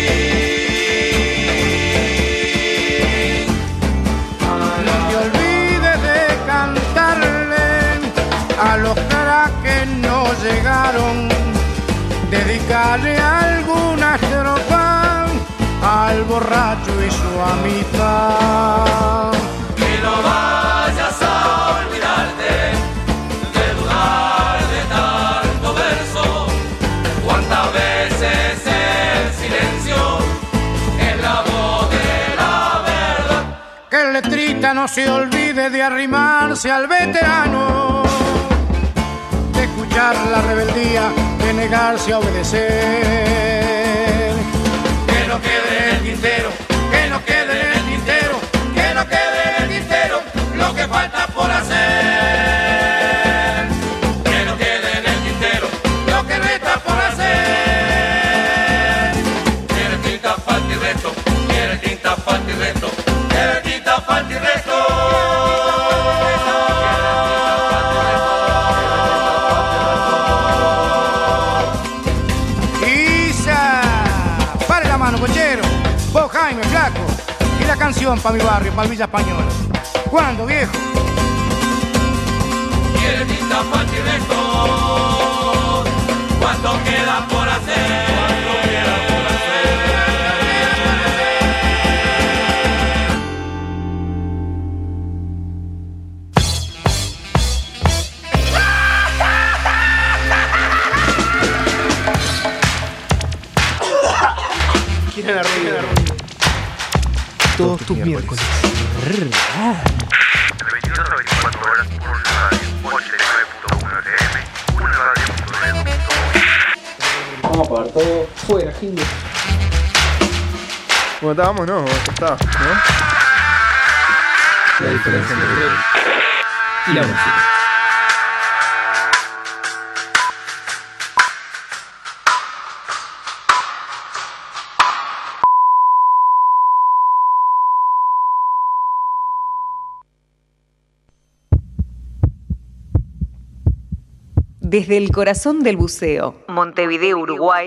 No te olvides de cantarle a los caras que no llegaron, dedicarle alguna estrofa al borracho y su amistad. Que no vayas a olvidarte de dudar de tanto verso. Cuántas veces el silencio es la voz de la verdad. Que el letrista no se olvide de arrimarse al veterano, de escuchar la rebeldía, de negarse a obedecer. Que no quede en el tintero, que no quede en el tintero, que no quede en el tintero lo que falta por hacer. Que no quede en el tintero lo que resta por hacer. Quiere tinta, falta y resto, quiere tinta, falta y resto, quiere tinta, falta y resto. Vos, Jaime, flaco, y la canción pa' mi barrio, pa' Villa Española. ¿Cuándo, viejo? Quiere tinta, falta y resto. ¿Cuánto queda por hacer? ¿Cuánto queda por hacer? ¿Quieren la ruina? Todos tus miércoles. Vamos a apagar todo. Fuera, Jingle. Bueno, estábamos, no, está, ¿no? La diferencia entre él y la música. Desde el corazón del buceo, Montevideo, Uruguay,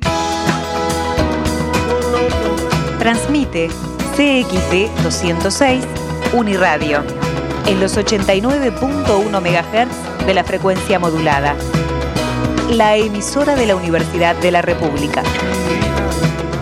transmite CXD 206 Uniradio en los 89.1 MHz de la frecuencia modulada, la emisora de la Universidad de la República.